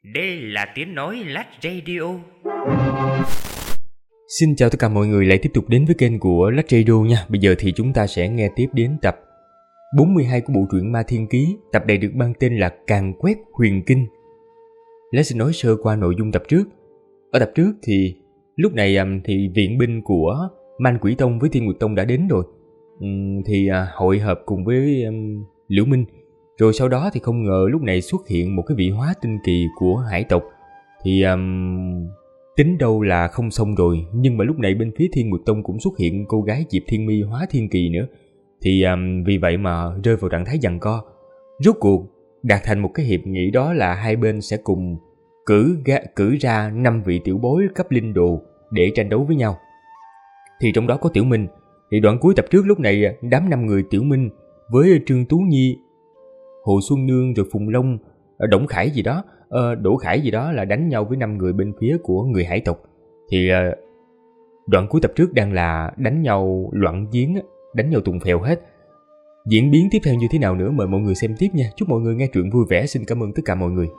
Đây là tiếng nói Lách Radio. Xin chào tất cả mọi người lại tiếp tục đến với kênh của Lách Radio nha. Bây giờ thì chúng ta sẽ nghe tiếp đến tập 42 của bộ truyện Ma Thiên Ký. Tập này được mang tên là Càn Quét Huyền Kinh. Lách xin nói sơ qua nội dung tập trước. Ở tập trước thì lúc này thì viện binh của Man Quỷ Tông với Thiên Nguyệt Tông đã đến rồi. Hội hợp cùng với Liễu Minh. Rồi sau đó thì không ngờ lúc này xuất hiện một cái vị hóa tinh kỳ của hải tộc. Thì tính đâu là không xong rồi. Nhưng mà lúc này bên phía Thiên Nguyệt Tông cũng xuất hiện cô gái Diệp Thiên Mi hóa thiên kỳ nữa. Thì vì vậy mà rơi vào trạng thái giằng co. Rốt cuộc đạt thành một cái hiệp nghị, đó là hai bên sẽ cùng cử ra 5 vị tiểu bối cấp linh đồ để tranh đấu với nhau. Thì trong đó có Tiểu Minh. Thì đoạn cuối tập trước lúc này đám 5 người Tiểu Minh với Trương Tú Nhi, Hồ Xuân Nương rồi Phùng Long, Đỗ Khải gì đó là đánh nhau với 5 người bên phía của người hải tộc. Thì đoạn cuối tập trước đang là đánh nhau loạn giếng, đánh nhau tùng phèo hết. Diễn biến tiếp theo như thế nào nữa mời mọi người xem tiếp nha. Chúc mọi người nghe truyện vui vẻ. Xin cảm ơn tất cả mọi người.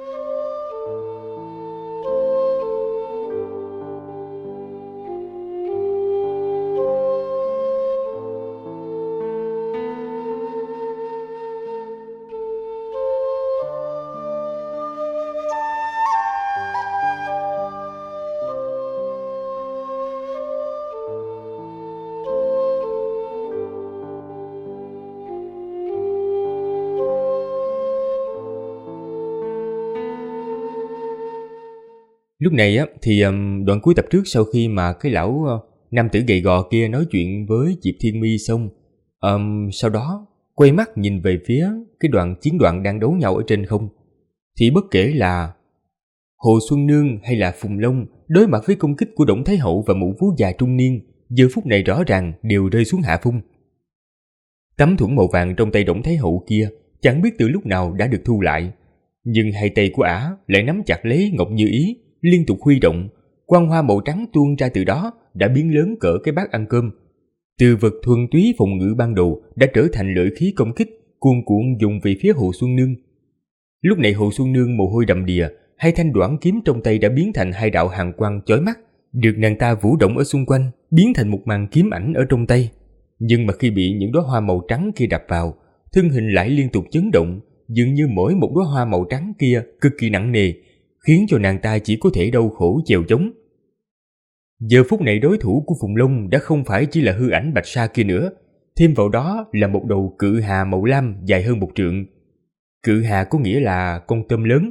Lúc này thì đoạn cuối tập trước, sau khi mà cái lão nam tử gầy gò kia nói chuyện với Diệp Thiên Mi xong, sau đó quay mắt nhìn về phía cái chiến đoạn đang đấu nhau ở trên không, thì bất kể là Hồ Xuân Nương hay là Phùng Long đối mặt với công kích của Đổng Thái Hậu và mụ vú già trung niên, giờ phút này rõ ràng đều rơi xuống hạ phong. Tấm thuẫn màu vàng trong tay Đổng Thái Hậu kia chẳng biết từ lúc nào đã được thu lại, nhưng hai tay của ả lại nắm chặt lấy ngọc như ý, liên tục huy động. Quang hoa màu trắng tuôn ra từ đó đã biến lớn cỡ cái bát ăn cơm. Từ vật thuần túy phòng ngự ban đầu đã trở thành lợi khí công kích cuồn cuộn dùng về phía Hồ Xuân Nương. Lúc này Hồ Xuân Nương mồ hôi đầm đìa, hai thanh đoản kiếm trong tay đã biến thành hai đạo hàn quang chói mắt, được nàng ta vũ động ở xung quanh, biến thành một màn kiếm ảnh ở trong tay. Nhưng mà khi bị những đóa hoa màu trắng kia đập vào, thân hình lại liên tục chấn động, dường như mỗi một đóa hoa màu trắng kia cực kỳ nặng nề, khiến cho nàng ta chỉ có thể đau khổ chèo chống. Giờ phút này đối thủ của Phùng Long đã không phải chỉ là hư ảnh bạch sa kia nữa, thêm vào đó là một đầu cự hà màu lam dài hơn 1 trượng. Cự hà có nghĩa là con tôm lớn.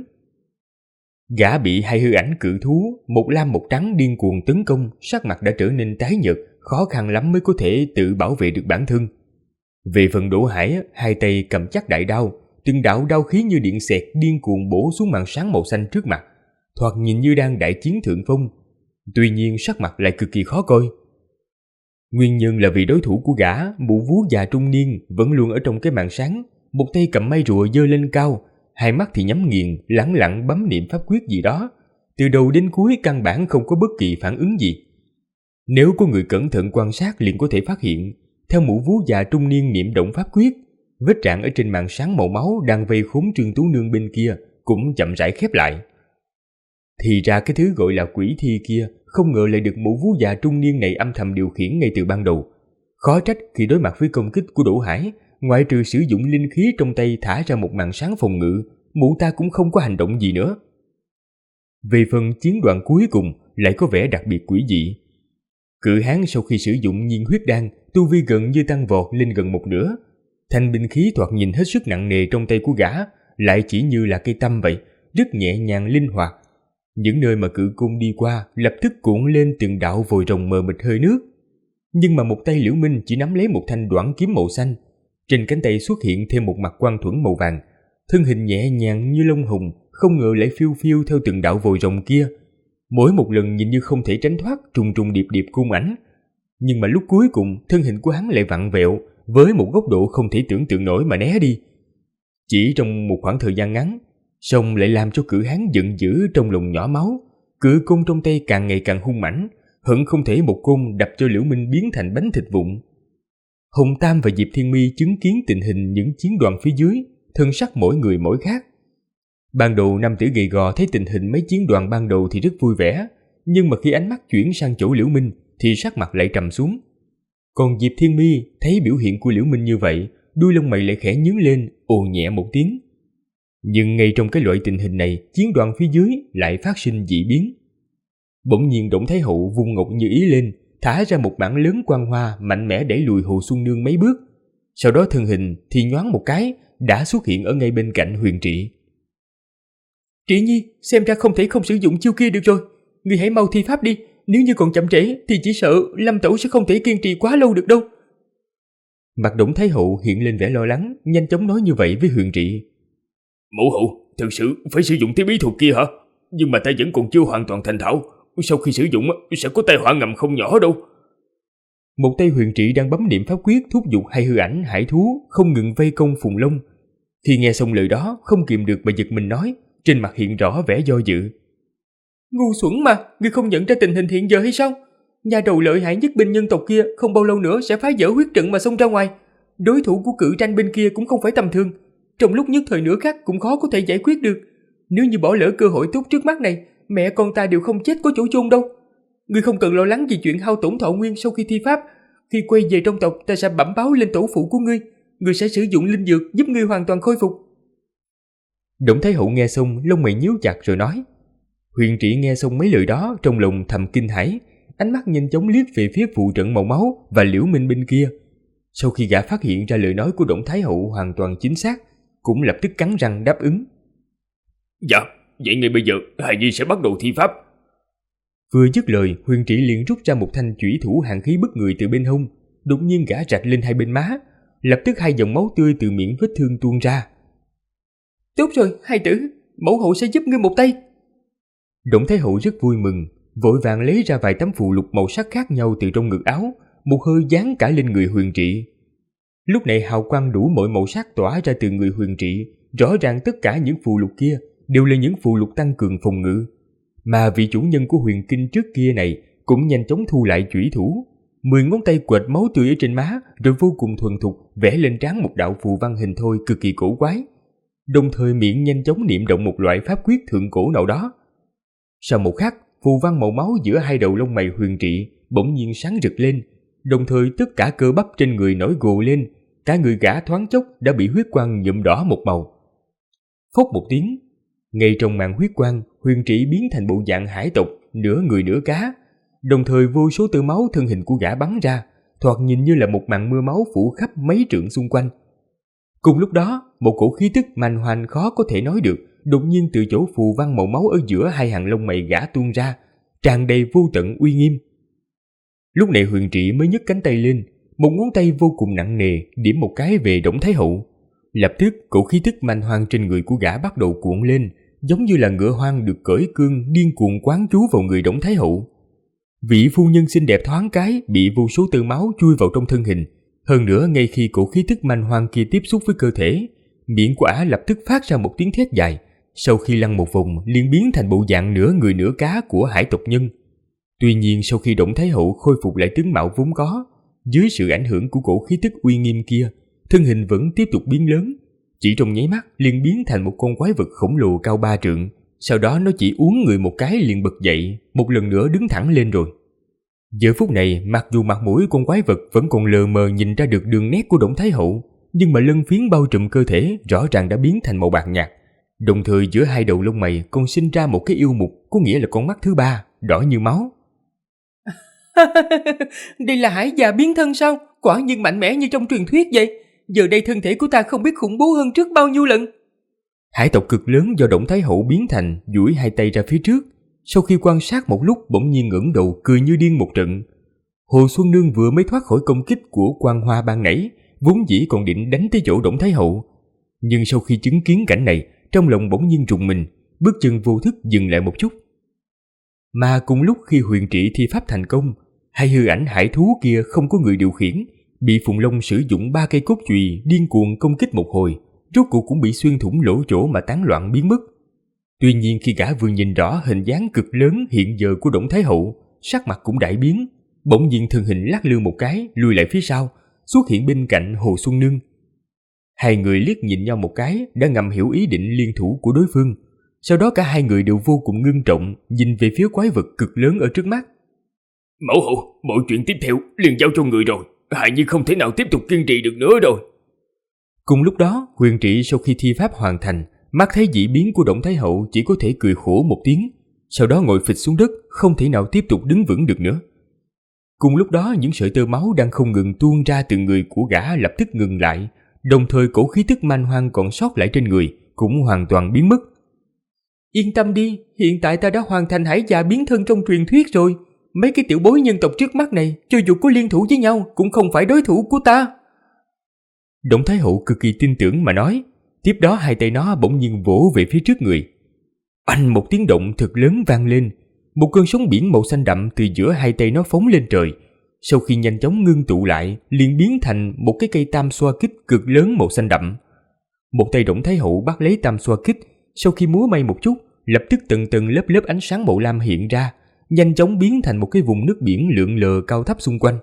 Gã bị hai hư ảnh cự thú, một lam một trắng điên cuồng tấn công, sắc mặt đã trở nên tái nhợt, khó khăn lắm mới có thể tự bảo vệ được bản thân. Về phần Đỗ Hải, hai tay cầm chắc đại đao, từng đạo đao khí như điện xẹt điên cuồng bổ xuống màn sáng màu xanh trước mặt, thoạt nhìn như đang đại chiến thượng phong. Tuy nhiên sắc mặt lại cực kỳ khó coi. Nguyên nhân là vì đối thủ của gã, mụ vú già trung niên, vẫn luôn ở trong cái màn sáng, một tay cầm mây rùa giơ lên cao, hai mắt thì nhắm nghiền, lẳng lặng bấm niệm pháp quyết gì đó. Từ đầu đến cuối căn bản không có bất kỳ phản ứng gì. Nếu có người cẩn thận quan sát liền có thể phát hiện, theo mụ vú già trung niên niệm động pháp quyết, vết rạn ở trên màn sáng màu máu đang vây khốn Trương Tú Nương bên kia cũng chậm rãi khép lại. Thì ra cái thứ gọi là quỷ thi kia không ngờ lại được mụ vú già trung niên này âm thầm điều khiển ngay từ ban đầu. Khó trách khi đối mặt với công kích của Đỗ Hải, ngoại trừ sử dụng linh khí trong tay thả ra một màn sáng phòng ngự, mụ ta cũng không có hành động gì nữa. Về phần chiến đoạn cuối cùng lại có vẻ đặc biệt quỷ dị. Cự hán sau khi sử dụng nhiên huyết đan, tu vi gần như tăng vọt lên gần 1/2. Thanh binh khí thoạt nhìn hết sức nặng nề trong tay của gã lại chỉ như là cây tăm vậy, rất nhẹ nhàng linh hoạt. Những nơi mà cự cung đi qua lập tức cuộn lên từng đạo vòi rồng mờ mịt hơi nước. Nhưng mà một tay Liễu Minh chỉ nắm lấy một thanh đoản kiếm màu xanh, trên cánh tay xuất hiện thêm một mặt quang thuẫn màu vàng, thân hình nhẹ nhàng như lông hùng, không ngờ lại phiêu phiêu theo từng đạo vòi rồng kia. Mỗi một lần nhìn như không thể tránh thoát trùng trùng điệp điệp cung ảnh, nhưng mà lúc cuối cùng thân hình của hắn lại vặn vẹo với một góc độ không thể tưởng tượng nổi mà né đi. Chỉ trong một khoảng thời gian ngắn, song lại làm cho cự hán giận dữ trong lòng nhỏ máu. Cự côn trong tay càng ngày càng hung mãnh, hận không thể một côn đập cho Liễu Minh biến thành bánh thịt vụn. Hồng Tam và Diệp Thiên Mi chứng kiến tình hình những chiến đoàn phía dưới, thân sắc mỗi người mỗi khác. Ban đầu nam tử gầy gò thấy tình hình mấy chiến đoàn ban đầu thì rất vui vẻ, nhưng mà khi ánh mắt chuyển sang chỗ Liễu Minh thì sắc mặt lại trầm xuống. Còn Diệp Thiên Mi thấy biểu hiện của Liễu Minh như vậy, đuôi lông mày lại khẽ nhướng lên, ồ nhẹ một tiếng. Nhưng ngay trong cái loại tình hình này, chiến đoàn phía dưới lại phát sinh dị biến. Bỗng nhiên Đổng Thái Hậu vung ngọc như ý lên, thả ra một mảng lớn quang hoa mạnh mẽ đẩy lùi Hồ Xuân Nương mấy bước. Sau đó thân hình thì nhoáng một cái đã xuất hiện ở ngay bên cạnh Huyền Trị. Trị Nhi, xem ra không thể không sử dụng chiêu kia được rồi. Ngươi hãy mau thi pháp đi, nếu như còn chậm trễ thì chỉ sợ Lâm Tẩu sẽ không thể kiên trì quá lâu được đâu. Mặt Đổng Thái Hậu hiện lên vẻ lo lắng, nhanh chóng nói như vậy với Huyền Trị. Mẫu hậu, thực sự phải sử dụng thế bí thuật kia hả? Nhưng mà ta vẫn còn chưa hoàn toàn thành thạo, sau khi sử dụng sẽ có tai họa ngầm không nhỏ đâu. Một tay Huyền Trị đang bấm niệm pháp quyết thúc giục hai hư ảnh hải thú không ngừng vây công Phùng Long. Khi nghe xong lời đó, không kìm được mà giật mình nói, trên mặt hiện rõ vẻ do dự. Ngu xuẩn mà, ngươi không nhận ra tình hình hiện giờ hay sao? Nhà đầu lợi hại nhất bên nhân tộc kia không bao lâu nữa sẽ phá vỡ huyết trận mà xông ra ngoài. Đối thủ của cự tranh bên kia cũng không phải tầm thường, trong lúc nhất thời nửa khắc cũng khó có thể giải quyết được. Nếu như bỏ lỡ cơ hội tốt trước mắt này, mẹ con ta đều không chết có chỗ chôn đâu. Ngươi không cần lo lắng vì chuyện hao tổn thọ nguyên sau khi thi pháp. Khi quay về trong tộc, ta sẽ bẩm báo lên tổ phụ của ngươi. Ngươi sẽ sử dụng linh dược giúp ngươi hoàn toàn khôi phục. Đổng Thái Hậu nghe xong, lông mày nhíu chặt rồi nói. Huyền Trị nghe xong mấy lời đó, trong lòng thầm kinh hãi, ánh mắt nhanh chóng liếc về phía phù trận màu máu và Liễu Minh bên kia. Sau khi gã phát hiện ra lời nói của Đổng Thái Hậu hoàn toàn chính xác, cũng lập tức cắn răng đáp ứng. Dạ, vậy ngay bây giờ hài nhi sẽ bắt đầu thi pháp. Vừa dứt lời, Huyền Trị liền rút ra một thanh chủy thủ hàn khí bức người từ bên hông, đột nhiên gã rạch lên hai bên má, lập tức hai dòng máu tươi từ miệng vết thương tuôn ra. Tốt rồi, hai tử, mẫu hậu sẽ giúp ngươi một tay. Đổng Thái Hậu rất vui mừng, vội vàng lấy ra vài tấm phù lục màu sắc khác nhau từ trong ngực áo, một hơi dán cả lên người Huyền Trị. Lúc này hào quang đủ mọi màu sắc tỏa ra từ người Huyền Trị, rõ ràng tất cả những phù lục kia đều là những phù lục tăng cường phòng ngự. Mà vị chủ nhân của huyền kinh trước kia này cũng nhanh chóng thu lại chủy thủ, 10 ngón tay quệt máu tươi ở trên má, rồi vô cùng thuần thục vẽ lên trán một đạo phù văn hình thoi cực kỳ cổ quái, đồng thời miệng nhanh chóng niệm động một loại pháp quyết thượng cổ nào đó. Sau một khắc, phù văn màu máu giữa hai đầu lông mày Huyền Trị bỗng nhiên sáng rực lên, đồng thời tất cả cơ bắp trên người nổi gồ lên, cả người gã thoáng chốc đã bị huyết quang nhuộm đỏ một màu. Phốc một tiếng, ngay trong màn huyết quang, Huyền Trị biến thành bộ dạng hải tộc, nửa người nửa cá, đồng thời vô số tia máu thân hình của gã bắn ra, thoạt nhìn như là một màn mưa máu phủ khắp mấy trượng xung quanh. Cùng lúc đó, một cổ khí tức manh hoành khó có thể nói được đột nhiên từ chỗ phù văn màu máu ở giữa hai hàng lông mày gã tuôn ra, tràn đầy vô tận uy nghiêm. Lúc này Huyền Trị mới nhấc cánh tay lên, một ngón tay vô cùng nặng nề điểm một cái về Đổng Thái Hậu. Lập tức cổ khí tức manh hoang trên người của gã bắt đầu cuộn lên, giống như là ngựa hoang được cởi cương điên cuồng quán trú vào người Đổng Thái Hậu. Vị phu nhân xinh đẹp thoáng cái bị vô số tơ máu chui vào trong thân hình. Hơn nữa ngay khi cổ khí tức manh hoang kia tiếp xúc với cơ thể, miệng của ả lập tức phát ra một tiếng thét dài, sau khi lăn một vòng liền biến thành bộ dạng nửa người nửa cá của hải tộc nhân. Tuy nhiên sau khi Đổng Thái Hậu khôi phục lại tướng mạo vốn có, dưới sự ảnh hưởng của cổ khí tức uy nghiêm kia, thân hình vẫn tiếp tục biến lớn, chỉ trong nháy mắt liền biến thành một con quái vật khổng lồ cao 3 trượng. Sau đó nó chỉ uốn người một cái liền bật dậy, một lần nữa đứng thẳng lên rồi. Giờ phút này, mặc dù mặt mũi con quái vật vẫn còn lờ mờ nhìn ra được đường nét của Đổng Thái Hậu, nhưng mà lân phiến bao trùm cơ thể rõ ràng đã biến thành màu bạc nhạt. Đồng thời giữa hai đầu lông mày còn sinh ra một cái yêu mục, có nghĩa là con mắt thứ ba, đỏ như máu. Đây là hải già biến thân sao? Quả nhiên mạnh mẽ như trong truyền thuyết vậy. Giờ đây thân thể của ta không biết khủng bố hơn trước bao nhiêu lần. Hải tộc cực lớn do Đổng Thái Hậu biến thành duỗi hai tay ra phía trước, sau khi quan sát một lúc bỗng nhiên ngẩng đầu cười như điên một trận. Hồ Xuân Nương vừa mới thoát khỏi công kích của Quang Hoa ban nãy, vốn dĩ còn định đánh tới chỗ Đổng Thái Hậu, nhưng sau khi chứng kiến cảnh này, trong lòng bỗng nhiên rùng mình, bước chân vô thức dừng lại một chút. Mà cùng lúc khi Huyền Trị thi pháp thành công, hai hư ảnh hải thú kia không có người điều khiển, bị Phùng Long sử dụng 3 cây cốt chùy điên cuồng công kích một hồi, rốt cuộc cũng bị xuyên thủng lỗ chỗ mà tán loạn biến mất. Tuy nhiên khi gã vừa nhìn rõ hình dáng cực lớn hiện giờ của Đổng Thái Hậu, sắc mặt cũng đại biến, bỗng nhiên thân hình lắc lư một cái, lùi lại phía sau, xuất hiện bên cạnh Hồ Xuân Nương. Hai người liếc nhìn nhau một cái, đã ngầm hiểu ý định liên thủ của đối phương, Sau đó cả hai người đều vô cùng ngưng trọng nhìn về phía quái vật cực lớn ở trước mắt. Mẫu hậu, mọi chuyện tiếp theo liền giao cho người rồi. Hài Nhi không thể nào tiếp tục kiên trì được nữa rồi. Cùng lúc đó, Huyền Trị sau khi thi pháp hoàn thành, mắt thấy dị biến của Đổng Thái Hậu chỉ có thể cười khổ một tiếng, sau đó ngồi phịch xuống đất, không thể nào tiếp tục đứng vững được nữa. Cùng lúc đó, những sợi tơ máu đang không ngừng tuôn ra từ người của gã lập tức ngừng lại, đồng thời cổ khí tức man hoang còn sót lại trên người cũng hoàn toàn biến mất. Yên tâm đi, hiện tại ta đã hoàn thành hải già biến thân trong truyền thuyết rồi. Mấy cái tiểu bối nhân tộc trước mắt này, cho dù có liên thủ với nhau, cũng không phải đối thủ của ta. Đổng Thái Hậu cực kỳ tin tưởng mà nói. Tiếp đó hai tay nó bỗng nhiên vỗ về phía trước người. Oanh, một tiếng động thật lớn vang lên. Một cơn sóng biển màu xanh đậm từ giữa hai tay nó phóng lên trời. Sau khi nhanh chóng ngưng tụ lại, liền biến thành một cái cây tam xoa kích cực lớn màu xanh đậm. Một tay Đổng Thái Hậu bắt lấy tam xoa kích, sau khi múa may một chút, lập tức từng từng lớp lớp ánh sáng màu lam hiện ra, nhanh chóng biến thành một cái vùng nước biển lượn lờ cao thấp xung quanh.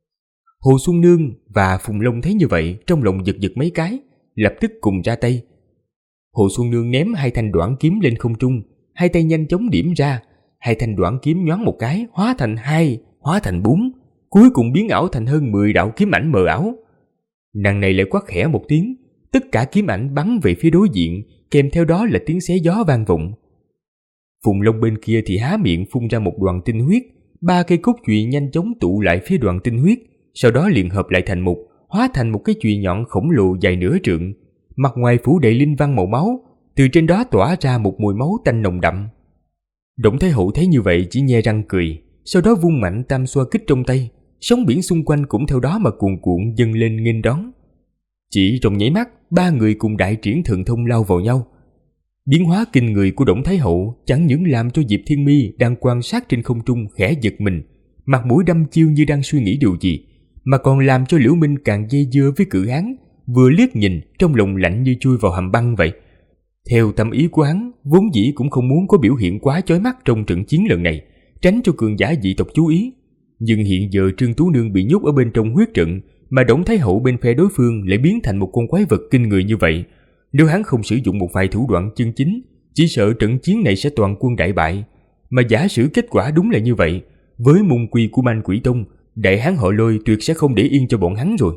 Hồ Xuân Nương và Phùng Long thấy như vậy, trong lòng giật giật mấy cái, lập tức cùng ra tay. Hồ Xuân Nương ném hai thanh đoản kiếm lên không trung, hai tay nhanh chóng điểm ra, hai thanh đoản kiếm nhoáng một cái, hóa thành 2, hóa thành 4, cuối cùng biến ảo thành hơn 10 đạo kiếm ảnh mờ ảo. Nàng này lại quát khẽ một tiếng, tất cả kiếm ảnh bắn về phía đối diện, kèm theo đó là tiếng xé gió vang vọng. Phùng Long bên kia thì há miệng phun ra một đoàn tinh huyết, 3 cây cốt chùy nhanh chóng tụ lại phía đoàn tinh huyết, sau đó liền hợp lại thành một, hóa thành một cái chùy nhọn khổng lồ dài nửa trượng, mặt ngoài phủ đầy linh văn màu máu, từ trên đó tỏa ra một mùi máu tanh nồng đậm. Đổng Thái Hậu thấy như vậy chỉ nhe răng cười, sau đó vung mạnh tam xoa kích trong tay, sóng biển xung quanh cũng theo đó mà cuồn cuộn dâng lên nghênh đón. Chỉ trong nháy mắt, 3 người cùng đại triển thần thông lao vào nhau. Biến hóa kinh người của Đổng Thái Hậu chẳng những làm cho Diệp Thiên Mi đang quan sát trên không trung khẽ giật mình, mặt mũi đăm chiêu như đang suy nghĩ điều gì, mà còn làm cho Liễu Minh càng dây dưa với cự hán, vừa liếc nhìn trong lòng lạnh như chui vào hầm băng vậy. Theo tâm ý của hắn, vốn dĩ cũng không muốn có biểu hiện quá chói mắt trong trận chiến lần này, tránh cho cường giả dị tộc chú ý. Nhưng hiện giờ Trương Tú Nương bị nhốt ở bên trong huyết trận, mà Đổng Thái Hậu bên phe đối phương lại biến thành một con quái vật kinh người như vậy. Nếu hắn không sử dụng một vài thủ đoạn chân chính, chỉ sợ trận chiến này sẽ toàn quân đại bại. Mà giả sử kết quả đúng là như vậy, với môn quy của Man Quỷ Tông, đại hán họ Lôi tuyệt sẽ không để yên cho bọn hắn rồi.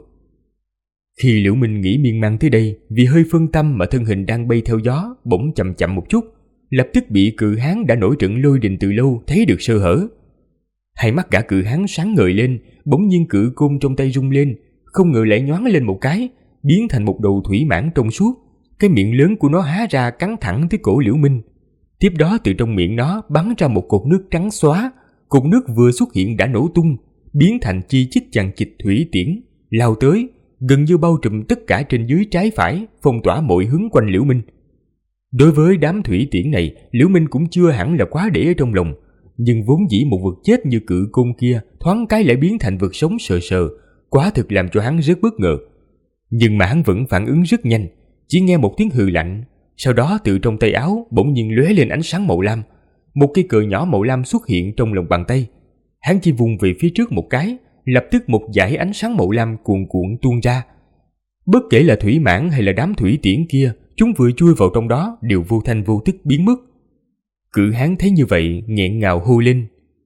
Khi Liễu Minh nghĩ miên man tới đây, vì hơi phân tâm mà thân hình đang bay theo gió bỗng chậm chậm một chút, lập tức bị cự hán đã nổi trận lôi đình từ lâu thấy được sơ hở. Hai mắt gã cự hán sáng ngời lên, bỗng nhiên cự côn trong tay rung lên, không ngờ lại nhoáng lên một cái, biến thành một đầu thủy mãng trong suốt. Cái miệng lớn của nó há ra cắn thẳng tới cổ Liễu Minh. Tiếp đó từ trong miệng nó bắn ra một cột nước trắng xóa, cột nước vừa xuất hiện đã nổ tung, biến thành chi chít chằng chịt thủy tiễn, lao tới, gần như bao trùm tất cả trên dưới trái phải, phong tỏa mọi hướng quanh Liễu Minh. Đối với đám thủy tiễn này, Liễu Minh cũng chưa hẳn là quá để ở trong lòng, nhưng vốn dĩ một vực chết như cự côn kia thoáng cái lại biến thành vực sống sờ sờ, quả thực làm cho hắn rất bất ngờ. Nhưng mà hắn vẫn phản ứng rất nhanh, chỉ nghe một tiếng hừ lạnh, sau đó từ trong tay áo bỗng nhiên lóe lên ánh sáng màu lam, một cây cờ nhỏ màu lam xuất hiện trong lòng bàn tay. Hắn chỉ vùng về phía trước một cái, lập tức một dải ánh sáng màu lam cuồn cuộn tuôn ra. Bất kể là thủy mãng hay là đám thủy tiễn kia, chúng vừa chui vào trong đó đều vô thanh vô tức biến mất. Cự hán thấy như vậy nghẹn ngào hô lên: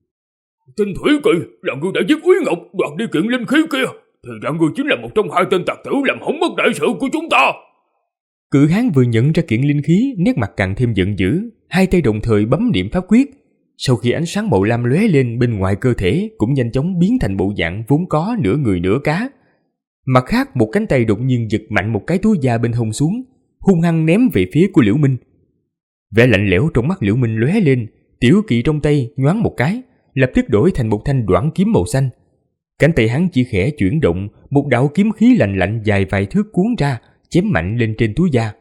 Tên Thủy Kỳ là người đã giết Úy Ngọc đoạt đi kiện linh khí kia, thì ra ngươi chính là một trong 2 tên tặc tử làm hỏng mất đại sự của chúng ta. Cự hán vừa nhận ra kiện linh khí, nét mặt càng thêm giận dữ, hai tay đồng thời bấm niệm pháp quyết. Sau khi ánh sáng màu lam lóe lên, bên ngoài cơ thể cũng nhanh chóng biến thành bộ dạng vốn có nửa người nửa cá. Mặt khác, một cánh tay đột nhiên giật mạnh một cái túi da bên hông xuống, hung hăng ném về phía của Liễu Minh. Vẻ lạnh lẽo trong mắt Liễu Minh lóe lên, tiểu kỵ trong tay nhoáng một cái, lập tức đổi thành một thanh đoản kiếm màu xanh. Cánh tay hắn chỉ khẽ chuyển động, một đạo kiếm khí lạnh lạnh dài vài thước cuốn ra, chém mạnh lên trên túi da.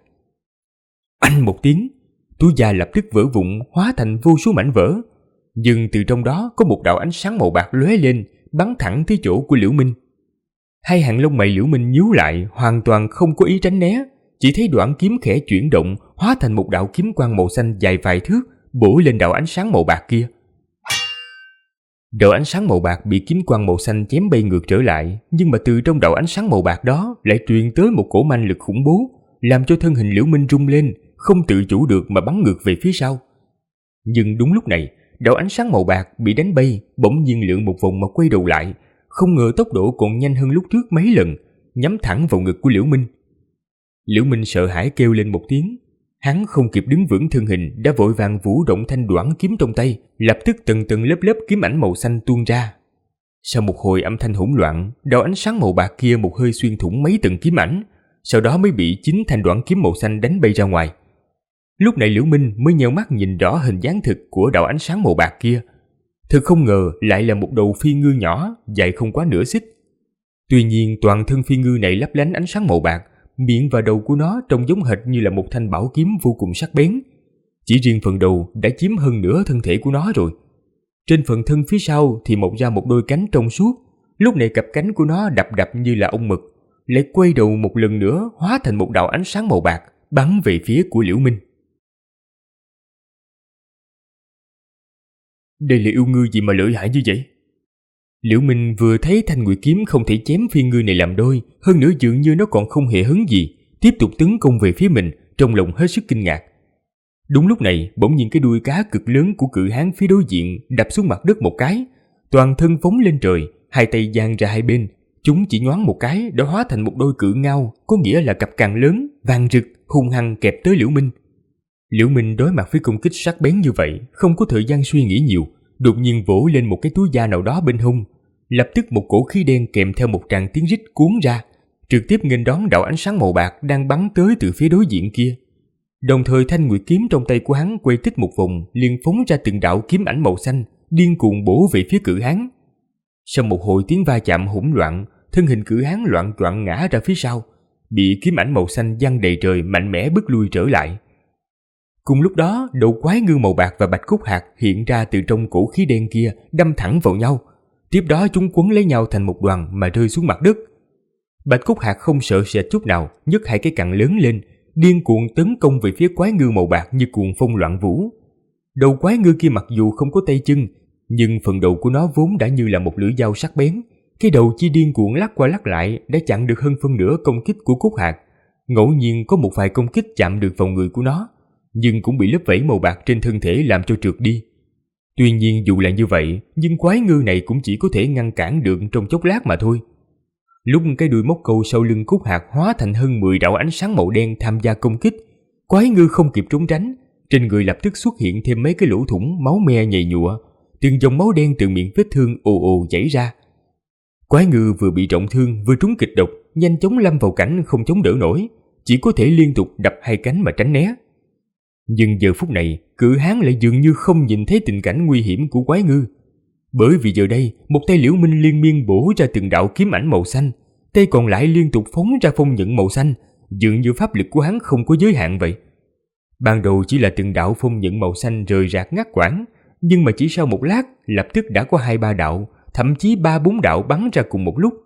Oanh một tiếng, túi da lập tức vỡ vụn, hóa thành vô số mảnh vỡ. Nhưng từ trong đó có một đạo ánh sáng màu bạc lóe lên, bắn thẳng tới chỗ của Liễu Minh. Hai hàng lông mày Liễu Minh nhíu lại, hoàn toàn không có ý tránh né, chỉ thấy đoạn kiếm khẽ chuyển động, hóa thành một đạo kiếm quang màu xanh dài vài thước, bổ lên đạo ánh sáng màu bạc kia. Đạo ánh sáng màu bạc bị kiếm quang màu xanh chém bay ngược trở lại, nhưng mà từ trong đạo ánh sáng màu bạc đó lại truyền tới một cổ manh lực khủng bố, làm cho thân hình Liễu Minh rung lên, không tự chủ được mà bắn ngược về phía sau. Nhưng đúng lúc này, đạo ánh sáng màu bạc bị đánh bay, bỗng nhiên lượn một vòng mà quay đầu lại, không ngờ tốc độ còn nhanh hơn lúc trước mấy lần, nhắm thẳng vào ngực của Liễu Minh. Liễu Minh sợ hãi kêu lên một tiếng. Hắn không kịp đứng vững thân hình đã vội vàng vũ động thanh đoản kiếm trong tay, lập tức tầng tầng lớp lớp kiếm ảnh màu xanh tuôn ra. Sau một hồi âm thanh hỗn loạn, đạo ánh sáng màu bạc kia một hơi xuyên thủng mấy tầng kiếm ảnh, sau đó mới bị chính thanh đoản kiếm màu xanh đánh bay ra ngoài. Lúc này Liễu Minh mới nheo mắt nhìn rõ hình dáng thực của đạo ánh sáng màu bạc kia. Thực không ngờ lại là một đầu phi ngư nhỏ, dài không quá nửa xích. Tuy nhiên toàn thân phi ngư này lấp lánh ánh sáng màu bạc, miệng và đầu của nó trông giống hệt như là một thanh bảo kiếm vô cùng sắc bén. Chỉ riêng phần đầu đã chiếm hơn nửa thân thể của nó rồi. Trên phần thân phía sau thì mọc ra một đôi cánh trong suốt. Lúc này cặp cánh của nó đập đập như là ong mực, lại quay đầu một lần nữa hóa thành một đạo ánh sáng màu bạc bắn về phía của Liễu Minh. Đây là yêu ngư gì mà lợi hại như vậy? Liễu Minh vừa thấy thanh nguyệt kiếm không thể chém phi ngư này làm đôi, hơn nữa dường như nó còn không hề hứng gì, tiếp tục tấn công về phía mình, trong lòng hết sức kinh ngạc. Đúng lúc này, bỗng nhiên cái đuôi cá cực lớn của cự hán phía đối diện đập xuống mặt đất một cái, toàn thân phóng lên trời, hai tay dang ra hai bên, chúng chỉ nhoáng một cái đã hóa thành một đôi cự ngao, có nghĩa là cặp càng lớn, vàng rực, hung hăng kẹp tới Liễu Minh. Liễu Minh đối mặt với công kích sắc bén như vậy, không có thời gian suy nghĩ nhiều, đột nhiên vỗ lên một cái túi da nào đó bên hông. Lập tức một cổ khí đen kèm theo một tràng tiếng rít cuốn ra, trực tiếp nghênh đón đạo ánh sáng màu bạc đang bắn tới từ phía đối diện kia. Đồng thời thanh nguyệt kiếm trong tay của hắn quay tích một vòng, liền phóng ra từng đạo kiếm ảnh màu xanh, điên cuồng bổ về phía cự hán. Sau một hồi tiếng va chạm hỗn loạn, thân hình cự hán loạng choạng ngã ra phía sau, bị kiếm ảnh màu xanh giăng đầy trời mạnh mẽ bước lui trở lại. Cùng lúc đó, đầu quái ngư màu bạc và bạch cốt hạt hiện ra từ trong cổ khí đen kia, đâm thẳng vào nhau. Tiếp đó chúng quấn lấy nhau thành một đoàn mà rơi xuống mặt đất. Bạch cốt hạt không sợ sệt chút nào, nhấc hai cái cằn lớn lên, điên cuồng tấn công về phía quái ngư màu bạc như cuồng phong loạn vũ. Đầu quái ngư kia mặc dù không có tay chân, nhưng phần đầu của nó vốn đã như là một lưỡi dao sắc bén. Cái đầu chi điên cuồng lắc qua lắc lại đã chặn được hơn phân nửa công kích của cốt hạt. Ngẫu nhiên có một vài công kích chạm được vào người của nó, nhưng cũng bị lớp vảy màu bạc trên thân thể làm cho trượt đi. Tuy nhiên dù là như vậy, nhưng quái ngư này cũng chỉ có thể ngăn cản được trong chốc lát mà thôi. Lúc cái đuôi móc câu sau lưng cốt hạt hóa thành hơn 10 đạo ánh sáng màu đen tham gia công kích, quái ngư không kịp trốn tránh, trên người lập tức xuất hiện thêm mấy cái lỗ thủng, máu me nhầy nhụa, từng dòng máu đen từ miệng vết thương ồ ồ chảy ra. Quái ngư vừa bị trọng thương vừa trúng kịch độc, nhanh chóng lâm vào cảnh không chống đỡ nổi, chỉ có thể liên tục đập hai cánh mà tránh né. Nhưng giờ phút này, cự hán lại dường như không nhìn thấy tình cảnh nguy hiểm của quái ngư. Bởi vì giờ đây, một tay Liễu Minh liên miên bổ ra từng đạo kiếm ảnh màu xanh, tay còn lại liên tục phóng ra phong nhận màu xanh, dường như pháp lực của hắn không có giới hạn vậy. Ban đầu chỉ là từng đạo phong nhận màu xanh rời rạc ngắt quãng, nhưng mà chỉ sau một lát, lập tức đã có 2-3 đạo, thậm chí 3-4 đạo bắn ra cùng một lúc.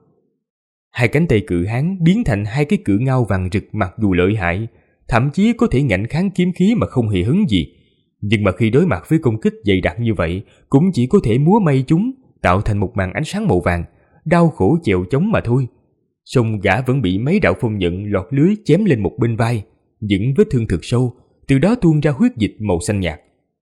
Hai cánh tay cự hán biến thành hai cái cự ngao vàng rực mặc dù lợi hại, thậm chí có thể ngạnh kháng kiếm khí mà không hề hứng gì. Nhưng mà khi đối mặt với công kích dày đặc như vậy, cũng chỉ có thể múa may chúng, tạo thành một màn ánh sáng màu vàng, đau khổ chèo chống mà thôi. Song gã vẫn bị mấy đạo phong nhận lọt lưới chém lên một bên vai, những vết thương thực sâu, từ đó tuôn ra huyết dịch màu xanh nhạt.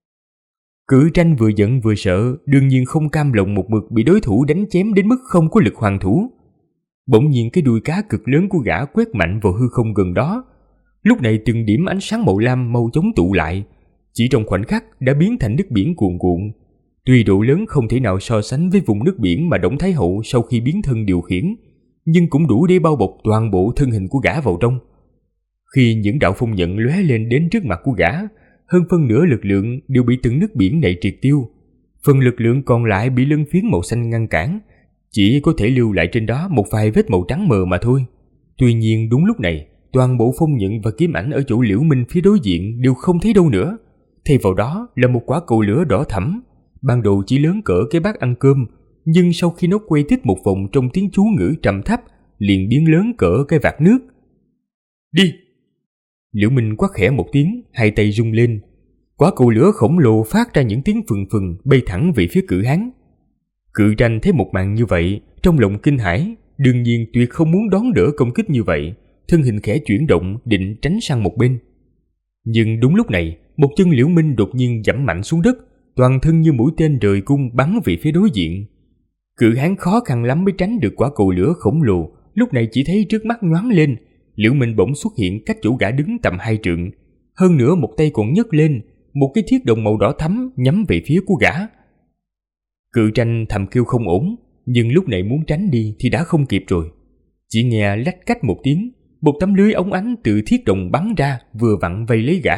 Cự tranh vừa giận vừa sợ, đương nhiên không cam lòng một mực bị đối thủ đánh chém đến mức không có lực hoàn thủ. Bỗng nhiên cái đuôi cá cực lớn của gã quét mạnh vào hư không gần đó. Lúc này từng điểm ánh sáng màu lam mau chóng tụ lại, chỉ trong khoảnh khắc đã biến thành nước biển cuồn cuộn. Tuy độ lớn không thể nào so sánh với vùng nước biển mà Đổng Thái Hậu sau khi biến thân điều khiển, nhưng cũng đủ để bao bọc toàn bộ thân hình của gã vào trong. Khi những đạo phong nhận lóe lên đến trước mặt của gã, hơn phân nửa lực lượng đều bị từng nước biển này triệt tiêu. Phần lực lượng còn lại bị lân phiến màu xanh ngăn cản, chỉ có thể lưu lại trên đó một vài vết màu trắng mờ mà thôi. Tuy nhiên đúng lúc này, toàn bộ phong nhận và kiếm ảnh ở chỗ Liễu Minh phía đối diện đều không thấy đâu nữa. Thay vào đó là một quả cầu lửa đỏ thẫm, ban đầu chỉ lớn cỡ cái bát ăn cơm, nhưng sau khi nó quay tích một vòng trong tiếng chú ngữ trầm thấp, liền biến lớn cỡ cái vạc nước. Đi! Liễu Minh quát khẽ một tiếng, hai tay rung lên. Quả cầu lửa khổng lồ phát ra những tiếng phừng phừng bay thẳng về phía cự hán. Cự tranh thấy một màn như vậy, trong lòng kinh hãi, đương nhiên tuyệt không muốn đón đỡ công kích như vậy, thân hình khẽ chuyển động định tránh sang một bên. Nhưng đúng lúc này, một chân Liễu Minh đột nhiên giẫm mạnh xuống đất, toàn thân như mũi tên rời cung bắn về phía đối diện. Cự hán khó khăn lắm mới tránh được quả cầu lửa khổng lồ, lúc này chỉ thấy trước mắt nhoáng lên, Liễu Minh bỗng xuất hiện cách chỗ gã đứng tầm 2 trượng, hơn nữa một tay còn nhấc lên, một cái thiết đồng màu đỏ thắm nhắm về phía của gã. Cự tranh thầm kêu không ổn, nhưng lúc này muốn tránh đi thì đã không kịp rồi. Chỉ nghe lách cách một tiếng, một tấm lưới óng ánh từ thiết đồng bắn ra, vừa vặn vây lấy gã.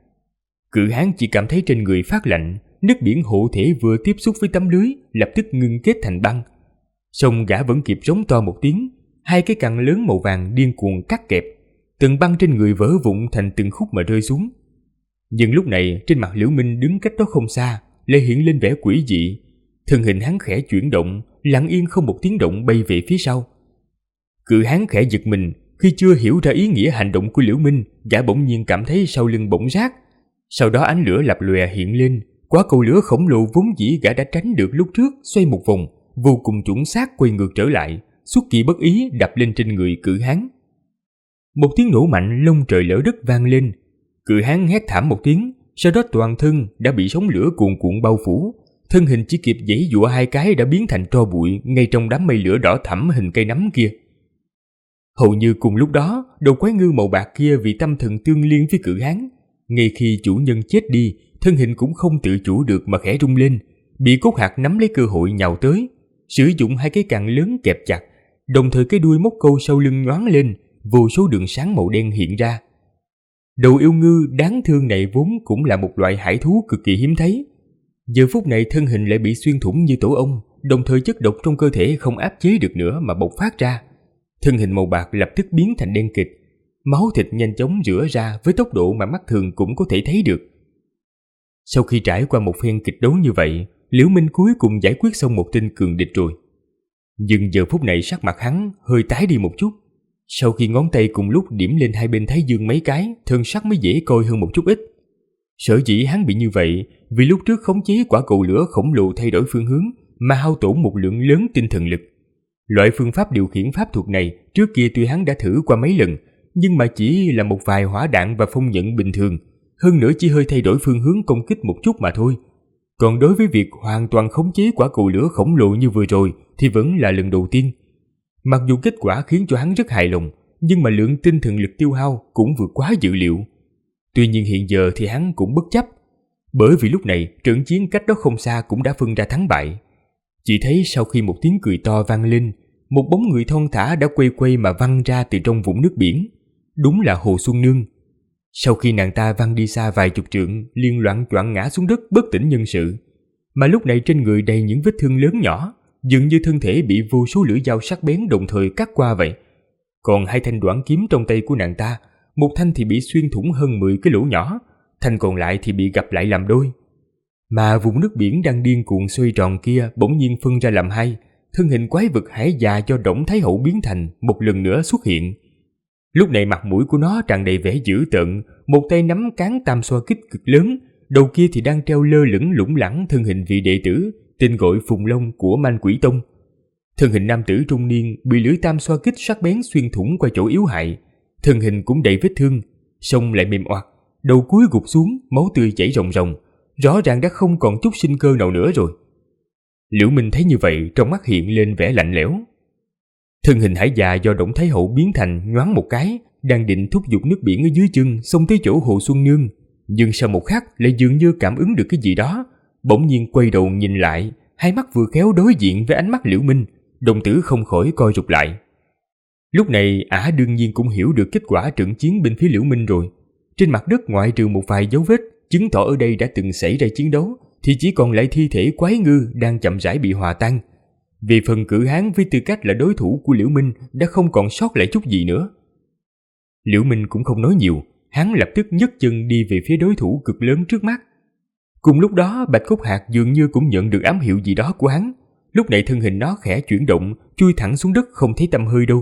Cự hán chỉ cảm thấy trên người phát lạnh, nước biển hộ thể vừa tiếp xúc với tấm lưới lập tức ngưng kết thành băng. Song gã vẫn kịp rống to một tiếng, hai cái cằn lớn màu vàng điên cuồng cắt kẹp, từng băng trên người vỡ vụn thành từng khúc mà rơi xuống. Nhưng lúc này trên mặt Liễu Minh đứng cách đó không xa lại hiện lên vẻ quỷ dị, thân hình hắn khẽ chuyển động, lặng yên không một tiếng động bay về phía sau. Cự hán khẽ giật mình, khi chưa hiểu ra ý nghĩa hành động của Liễu Minh, gã bỗng nhiên cảm thấy sau lưng bỗng rát. Sau đó ánh lửa lập lòe hiện lên, quả cầu lửa khổng lồ vốn dĩ gã đã tránh được lúc trước xoay một vòng, vô cùng chuẩn xác quay ngược trở lại, xuất kỳ bất ý đập lên trên người cự hán. Một tiếng nổ mạnh lông trời lỡ đất vang lên, cự hán hét thảm một tiếng, sau đó toàn thân đã bị sóng lửa cuồn cuộn bao phủ, thân hình chỉ kịp giãy giụa hai cái đã biến thành tro bụi ngay trong đám mây lửa đỏ thẫm hình cây nấm kia. Hầu như cùng lúc đó, đầu quái ngư màu bạc kia vì tâm thần tương liên với cự hán, ngay khi chủ nhân chết đi, thân hình cũng không tự chủ được mà khẽ rung lên, bị cốt hạt nắm lấy cơ hội nhào tới, sử dụng hai cái cằn lớn kẹp chặt, đồng thời cái đuôi móc câu sau lưng nhoáng lên, vô số đường sáng màu đen hiện ra. Đầu yêu ngư đáng thương này vốn cũng là một loại hải thú cực kỳ hiếm thấy, giờ phút này thân hình lại bị xuyên thủng như tổ ong, đồng thời chất độc trong cơ thể không áp chế được nữa mà bộc phát ra. Thân hình màu bạc lập tức biến thành đen kịt, máu thịt nhanh chóng rửa ra với tốc độ mà mắt thường cũng có thể thấy được. Sau khi trải qua một phen kịch đấu như vậy, Liễu Minh cuối cùng giải quyết xong một tên cường địch rồi. Nhưng giờ phút này sắc mặt hắn hơi tái đi một chút. Sau khi ngón tay cùng lúc điểm lên hai bên thái dương mấy cái, thân sắc mới dễ coi hơn một chút ít. Sở dĩ hắn bị như vậy vì lúc trước khống chế quả cầu lửa khổng lồ thay đổi phương hướng mà hao tổn một lượng lớn tinh thần lực. Loại phương pháp điều khiển pháp thuật này trước kia tuy hắn đã thử qua mấy lần, nhưng mà chỉ là một vài hỏa đạn và phong nhận bình thường, hơn nữa chỉ hơi thay đổi phương hướng công kích một chút mà thôi. Còn đối với việc hoàn toàn khống chế quả cầu lửa khổng lồ như vừa rồi thì vẫn là lần đầu tiên. Mặc dù kết quả khiến cho hắn rất hài lòng, nhưng mà lượng tinh thần lực tiêu hao cũng vượt quá dự liệu. Tuy nhiên hiện giờ thì hắn cũng bất chấp, bởi vì lúc này trận chiến cách đó không xa cũng đã phân ra thắng bại. Chỉ thấy sau khi một tiếng cười to vang lên, một bóng người thon thả đã quay quay mà văng ra từ trong vũng nước biển. Đúng là Hồ Xuân Nương. Sau khi nàng ta văng đi xa vài chục trượng, liền loạng choạng ngã xuống đất bất tỉnh nhân sự. Mà lúc này trên người đầy những vết thương lớn nhỏ, dường như thân thể bị vô số lưỡi dao sắc bén đồng thời cắt qua vậy. Còn hai thanh đoản kiếm trong tay của nàng ta, một thanh thì bị xuyên thủng hơn 10 cái lỗ nhỏ, thanh còn lại thì bị gập lại làm đôi. Mà vùng nước biển đang điên cuồng xoay tròn kia bỗng nhiên phân ra làm hai, thân hình quái vật hải già do Đổng Thái Hậu biến thành một lần nữa xuất hiện. Lúc này mặt mũi của nó tràn đầy vẻ dữ tợn, một tay nắm cán tam xoa kích cực lớn, đầu kia thì đang treo lơ lửng lủng lẳng thân hình vị đệ tử tên gọi Phùng Long của Man Quỷ Tông. Thân hình nam tử trung niên bị lưỡi tam xoa kích sắc bén xuyên thủng qua chỗ yếu hại, thân hình cũng đầy vết thương, song lại mềm oặt, đầu cúi gục xuống, máu tươi chảy ròng ròng, rõ ràng đã không còn chút sinh cơ nào nữa rồi. Liễu Minh thấy như vậy, trong mắt hiện lên vẻ lạnh lẽo. Thân hình hải già do Đổng Thái Hậu biến thành nhoáng một cái, đang định thúc giục nước biển ở dưới chân xông tới chỗ Hồ Xuân Nương, nhưng sau một khắc lại dường như cảm ứng được cái gì đó, bỗng nhiên quay đầu nhìn lại, hai mắt vừa khéo đối diện với ánh mắt Liễu Minh, đồng tử không khỏi co rụt lại. Lúc này ả đương nhiên cũng hiểu được kết quả trận chiến bên phía Liễu Minh rồi. Trên mặt đất ngoại trừ một vài dấu vết chứng tỏ ở đây đã từng xảy ra chiến đấu, thì chỉ còn lại thi thể quái ngư đang chậm rãi bị hòa tan. Vì phần cử hán với tư cách là đối thủ của Liễu Minh đã không còn sót lại chút gì nữa. Liễu Minh cũng không nói nhiều, hắn lập tức nhấc chân đi về phía đối thủ cực lớn trước mắt. Cùng lúc đó Bạch Cốt Hạc dường như cũng nhận được ám hiệu gì đó của hắn, lúc này thân hình nó khẽ chuyển động, chui thẳng xuống đất không thấy tăm hơi đâu.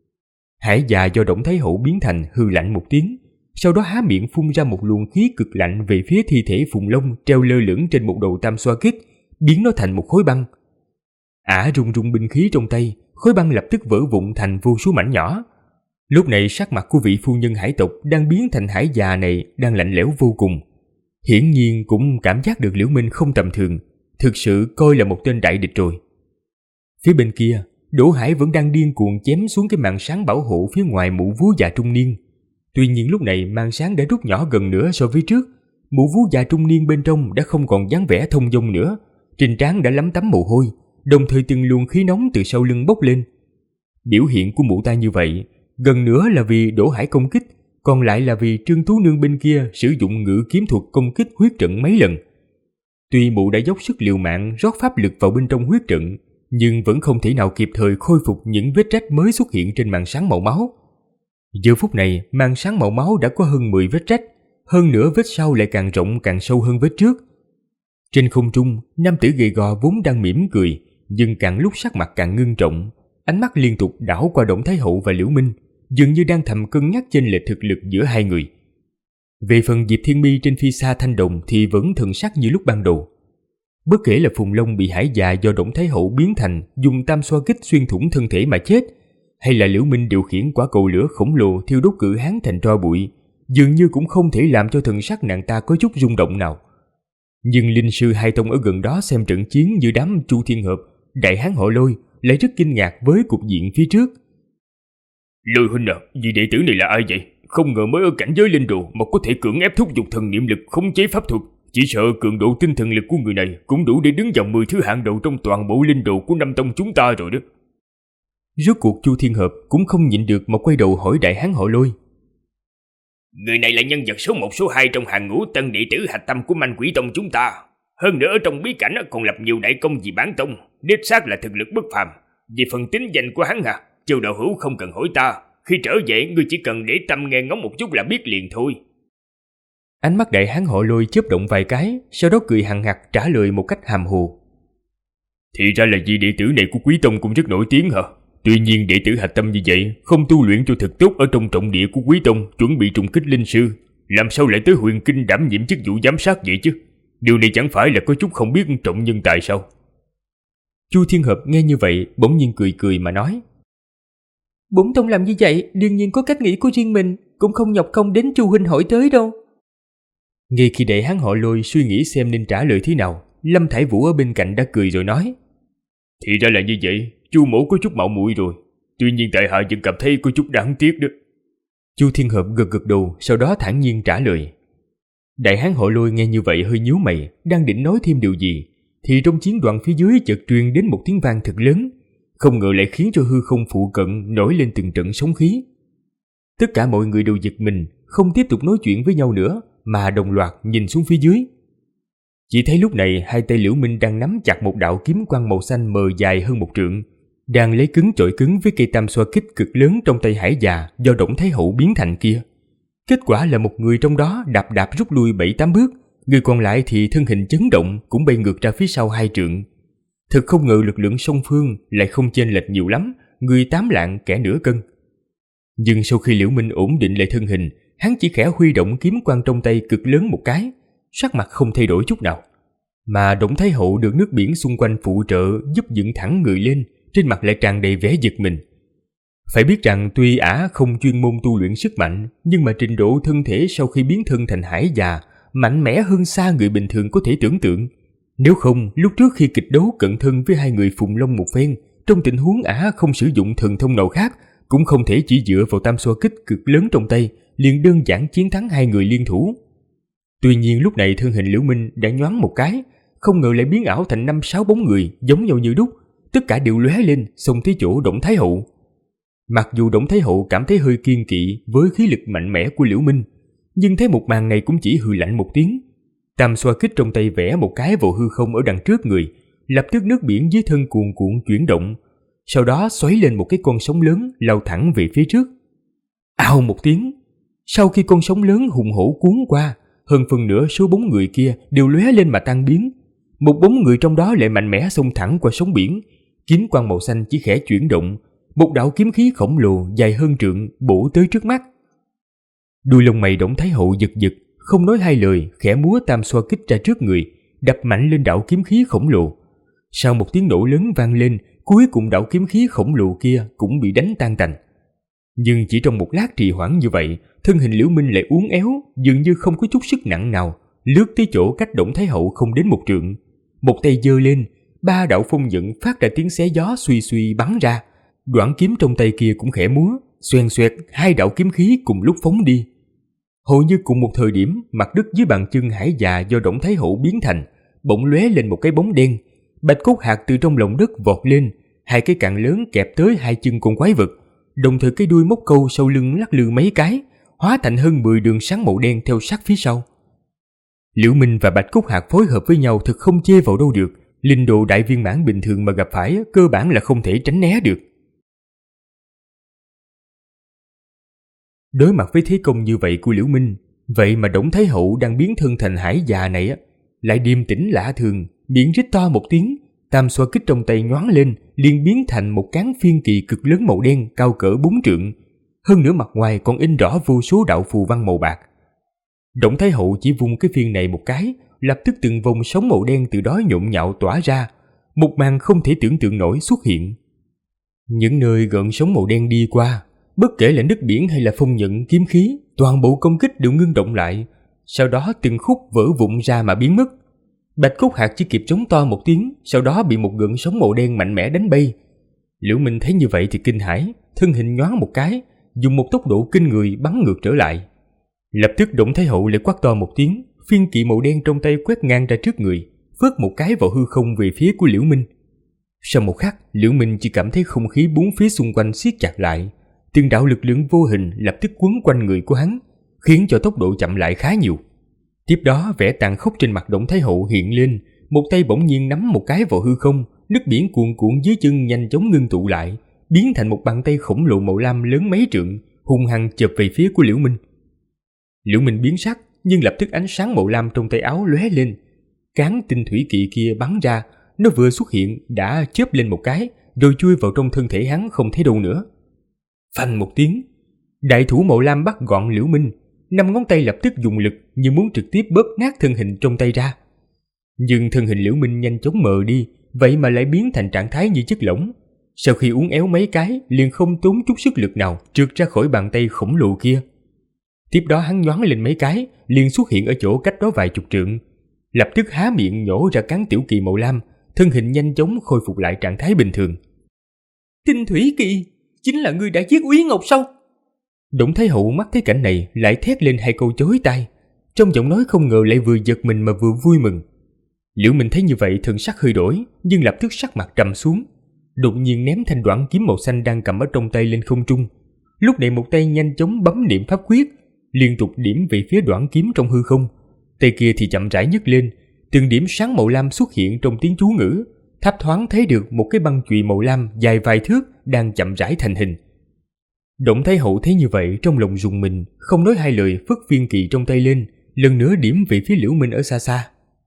Hải già do Đổng Thái Hậu biến thành hừ lạnh một tiếng, sau đó há miệng phun ra một luồng khí cực lạnh về phía thi thể Phùng Long treo lơ lửng trên một đầu tam xoa kích, biến nó thành một khối băng. Ả rung rung binh khí trong tay, khối băng lập tức vỡ vụn thành vô số mảnh nhỏ. Lúc này sắc mặt của vị phu nhân hải tộc đang biến thành hải già này đang lạnh lẽo vô cùng. Hiển nhiên cũng cảm giác được Liễu Minh không tầm thường, thực sự coi là một tên đại địch rồi. Phía bên kia, Đỗ Hải vẫn đang điên cuồng chém xuống cái màn sáng bảo hộ phía ngoài mụ vú già trung niên. Tuy nhiên lúc này màn sáng đã rút nhỏ gần nửa so với trước. Mụ vú già trung niên bên trong đã không còn dáng vẻ thông dong nữa, trên trán đã lấm tấm mồ hôi, đồng thời từng luồng khí nóng từ sau lưng bốc lên. Biểu hiện của mụ ta như vậy, gần nửa là vì Đỗ Hải công kích, còn lại là vì Trương Tú Nương bên kia sử dụng ngự kiếm thuật công kích huyết trận mấy lần. Tuy mụ đã dốc sức liều mạng rót pháp lực vào bên trong huyết trận, nhưng vẫn không thể nào kịp thời khôi phục những vết rách mới xuất hiện trên màn sáng màu máu. Giờ phút này, màn sáng màu máu đã có hơn 10 vết rách, hơn nữa vết sau lại càng rộng càng sâu hơn vết trước. Trên không trung, nam tử gầy gò vốn đang mỉm cười, nhưng càng lúc sắc mặt càng ngưng trọng, ánh mắt liên tục đảo qua Đổng Thái Hậu và Liễu Minh, dường như đang thầm cân nhắc chênh lệch thực lực giữa hai người. Về phần Diệp Thiên Mi trên phi xa thanh đồng thì vẫn thần sắc như lúc ban đầu. Bất kể là Phùng Long bị hải già do Đổng Thái Hậu biến thành dùng tam xoa kích xuyên thủng thân thể mà chết, hay là Liễu Minh điều khiển quả cầu lửa khổng lồ thiêu đốt cự hán thành tro bụi, dường như cũng không thể làm cho thần sắc nàng ta có chút rung động nào. Nhưng linh sư hai tông ở gần đó xem trận chiến như đám Chu Thiên Hợp, Đại Hán họ Lôi lại rất kinh ngạc với cục diện phía trước. Lôi huynh à, vị đệ tử này là ai vậy? Không ngờ mới ở cảnh giới linh đồ mà có thể cưỡng ép thúc giục thần niệm lực khống chế pháp thuật. Chỉ sợ cường độ tinh thần lực của người này cũng đủ để đứng vào 10 thứ hạng đầu trong toàn bộ linh đồ của năm tông chúng ta rồi đó. Rốt cuộc Chu Thiên Hợp cũng không nhịn được mà quay đầu hỏi Đại Hán họ Lôi. Người này là nhân vật số 1 số 2 trong hàng ngũ tân đệ tử hạch tâm của Manh Quỷ Tông chúng ta. Hơn nữa ở trong bí cảnh còn lập nhiều đại công vì bản tông, đích xác là thực lực bất phàm. Về phần tính danh của hắn Châu đạo hữu không cần hỏi ta, khi trở về ngươi chỉ cần để tâm nghe ngóng một chút là biết liền thôi. Ánh mắt Đại Hán họ Lôi chớp động vài cái, sau đó cười hằn hặc trả lời một cách hàm hồ. Thì ra là vị đệ tử này của Quý Tông cũng rất nổi tiếng hả? Tuy nhiên đệ tử hạch tâm như vậy không tu luyện cho thật tốt ở trong trọng địa của Quý Tông chuẩn bị trùng kích linh sư, làm sao lại tới Huyền Kinh đảm nhiệm chức vụ giám sát vậy chứ? Điều này chẳng phải là có chút không biết trọng nhân tài sao? Chu Thiên Hợp nghe như vậy bỗng nhiên cười cười mà nói. Bổn tông làm như vậy đương nhiên có cách nghĩ của riêng mình, cũng không nhọc công đến Chu huynh hỏi tới đâu. Ngay khi Đại Hán họ Lôi suy nghĩ xem nên trả lời thế nào, Lâm Thải Vũ ở bên cạnh đã cười rồi nói. Thì ra là như vậy, Chu mỗ có chút mạo muội rồi. Tuy nhiên tại hạ vẫn cảm thấy có chút đáng tiếc đó. Chu Thiên Hợp gật gật đầu, sau đó thản nhiên trả lời. Đại Hán họ Lôi nghe như vậy hơi nhíu mày, đang định nói thêm điều gì, thì trong chiến đoàn phía dưới chợt truyền đến một tiếng vang thật lớn, không ngờ lại khiến cho hư không phụ cận nổi lên từng trận sóng khí. Tất cả mọi người đều giật mình, không tiếp tục nói chuyện với nhau nữa, mà đồng loạt nhìn xuống phía dưới. Chỉ thấy lúc này hai tay Liễu Minh đang nắm chặt một đạo kiếm quang màu xanh mờ dài hơn 1 trượng, đang lấy cứng chọi cứng với cây tam xoa kích cực lớn trong tay hải già do Đổng Thái Hậu biến thành kia. Kết quả là một người trong đó đạp đạp rút lui 7-8 bước, người còn lại thì thân hình chấn động cũng bay ngược ra phía sau 2 trượng. Thật không ngờ lực lượng song phương lại không chênh lệch nhiều lắm, người 8 lạng kẻ nửa cân. Nhưng sau khi Liễu Minh ổn định lại thân hình, hắn chỉ khẽ huy động kiếm quang trong tay cực lớn một cái, sắc mặt không thay đổi chút nào. Mà Đổng Thái Hậu được nước biển xung quanh phụ trợ giúp dựng thẳng người lên, trên mặt lại tràn đầy vẻ giật mình. Phải biết rằng tuy ả không chuyên môn tu luyện sức mạnh, nhưng mà trình độ thân thể sau khi biến thân thành hải già mạnh mẽ hơn xa người bình thường có thể tưởng tượng. Nếu không, lúc trước khi kịch đấu cận thân với hai người Phùng Long một phen, trong tình huống ả không sử dụng thần thông nào khác, cũng không thể chỉ dựa vào tam xoa kích cực lớn trong tay liền đơn giản chiến thắng hai người liên thủ. Tuy nhiên lúc này thân hình Liễu Minh đã nhoáng một cái, không ngờ lại biến ảo thành 5-6 bóng người giống nhau như đúc, tất cả đều lóe lên xông tới chỗ Đổng Thái Hậu. Mặc dù Đổng Thái Hậu cảm thấy hơi kiêng kỵ với khí lực mạnh mẽ của Liễu Minh, nhưng thấy một màn này cũng chỉ hừ lạnh một tiếng. Tam xoa kích trong tay vẽ một cái vào hư không ở đằng trước người, lập tức nước biển dưới thân cuồn cuộn chuyển động, sau đó xoáy lên một cái con sóng lớn lao thẳng về phía trước. Ào một tiếng, sau khi con sóng lớn hùng hổ cuốn qua, hơn phần nửa số bóng người kia đều lóe lên mà tan biến. Một bóng người trong đó lại mạnh mẽ xông thẳng qua sóng biển, kiếm quang màu xanh chỉ khẽ chuyển động, một đạo kiếm khí khổng lồ dài hơn trượng bổ tới trước mắt. Đuôi lông mày Đổng Thái Hậu giật giật, không nói hai lời, khẽ múa tam xoa kích ra trước người, đập mạnh lên đạo kiếm khí khổng lồ. Sau một tiếng nổ lớn vang lên, cuối cùng đạo kiếm khí khổng lồ kia cũng bị đánh tan tành. Nhưng chỉ trong một lát trì hoãn như vậy, thân hình Liễu Minh lại uốn éo, dường như không có chút sức nặng nào, lướt tới chỗ cách Đổng Thái Hậu không đến một trượng. Một tay giơ lên, 3 đạo phong dẫn phát ra tiếng xé gió suy suy bắn ra. Đoạn kiếm trong tay kia cũng khẽ múa, xoèn xoẹt 2 đạo kiếm khí cùng lúc phóng đi. Hầu như cùng một thời điểm, mặt đất dưới bàn chân Hải già do Đổng Thái Hậu biến thành, bỗng lóe lên một cái bóng đen. Bạch cốt hạt từ trong lòng đất vọt lên, 2 cái cạn lớn kẹp tới 2 chân con quái vật, đồng thời cái đuôi móc câu sau lưng lắc lư mấy cái, hóa thành hơn 10 đường sáng màu đen theo sát phía sau. Liễu Minh và Bạch cốt hạt phối hợp với nhau thực không chê vào đâu được, linh đồ đại viên mãn bình thường mà gặp phải cơ bản là không thể tránh né được. Đối mặt với thế công như vậy của Liễu Minh, vậy mà Đổng Thái Hậu đang biến thân thành Hải già này lại điềm tĩnh lạ thường, miệng rít to một tiếng, tam xoa kích trong tay nhoáng lên, liền biến thành một cán phiên kỳ cực lớn màu đen cao cỡ 4 trượng, hơn nữa mặt ngoài còn in rõ vô số đạo phù văn màu bạc. Đổng Thái Hậu chỉ vung cái phiên này một cái, lập tức từng vòng sóng màu đen từ đó nhộn nhạo tỏa ra, một màn không thể tưởng tượng nổi xuất hiện. Những nơi gợn sóng màu đen đi qua, bất kể là nước biển hay là phong nhận kiếm khí, toàn bộ công kích đều ngưng động lại, sau đó từng khúc vỡ vụn ra mà biến mất. Bạch cốt hạt chỉ kịp trống to một tiếng, sau đó bị một gợn sóng màu đen mạnh mẽ đánh bay. Liễu Minh thấy như vậy thì kinh hãi, thân hình nhoáng một cái, dùng một tốc độ kinh người bắn ngược trở lại. Lập tức Đổng Thái Hậu lại quát to một tiếng, phiên kỵ màu đen trong tay quét ngang ra trước người, phớt một cái vào hư không về phía của Liễu Minh. Sau một khắc, Liễu Minh chỉ cảm thấy không khí bốn phía xung quanh siết chặt lại, từng đạo lực lượng vô hình lập tức quấn quanh người của hắn, khiến cho tốc độ chậm lại khá nhiều. Tiếp đó, vẻ tàn khốc trên mặt Đổng Thái Hậu hiện lên, một tay bỗng nhiên nắm một cái vào hư không, nước biển cuồn cuộn dưới chân nhanh chóng ngưng tụ lại, biến thành một bàn tay khổng lồ màu lam lớn mấy trượng, hung hăng chộp về phía của Liễu Minh. Liễu Minh biến sắc, nhưng lập tức ánh sáng màu lam trong tay áo lóe lên, cán tinh thủy kỵ kia bắn ra, nó vừa xuất hiện đã chớp lên một cái, rồi chui vào trong thân thể hắn không thấy đâu nữa. Phanh một tiếng, đại thủ màu lam bắt gọn Liễu Minh, 5 ngón tay lập tức dùng lực như muốn trực tiếp bóp nát thân hình trong tay ra. Nhưng thân hình Liễu Minh nhanh chóng mờ đi, vậy mà lại biến thành trạng thái như chất lỏng. Sau khi uốn éo mấy cái, liền không tốn chút sức lực nào trượt ra khỏi bàn tay khổng lồ kia. Tiếp đó hắn nhoáng lên mấy cái, liền xuất hiện ở chỗ cách đó vài chục trượng, lập tức há miệng nhổ ra cán tiểu kỳ màu lam, thân hình nhanh chóng khôi phục lại trạng thái bình thường. Tinh thủy kỳ, chính là ngươi đã giết Úy Ngọc sao? Đổng Thái Hậu mắt thấy cảnh này lại thét lên 2 câu chói tai, trong giọng nói không ngờ lại vừa giật mình mà vừa vui mừng. Liễu Minh thấy như vậy thần sắc hơi đổi, nhưng lập tức sắc mặt trầm xuống, đột nhiên ném thanh đoạn kiếm màu xanh đang cầm ở trong tay lên không trung. Lúc này một tay nhanh chóng bấm niệm pháp quyết, liên tục điểm về phía đoạn kiếm trong hư không, tay kia thì chậm rãi nhấc lên, từng điểm sáng màu lam xuất hiện trong tiếng chú ngữ, thấp thoáng thấy được một cái băng chùy màu lam dài vài thước đang chậm rãi thành hình. Đổng Thái Hậu thấy như vậy trong lòng rùng mình, không nói hai lời phất viên kỳ trong tay lên, lần nữa điểm về phía Liễu Minh ở xa xa.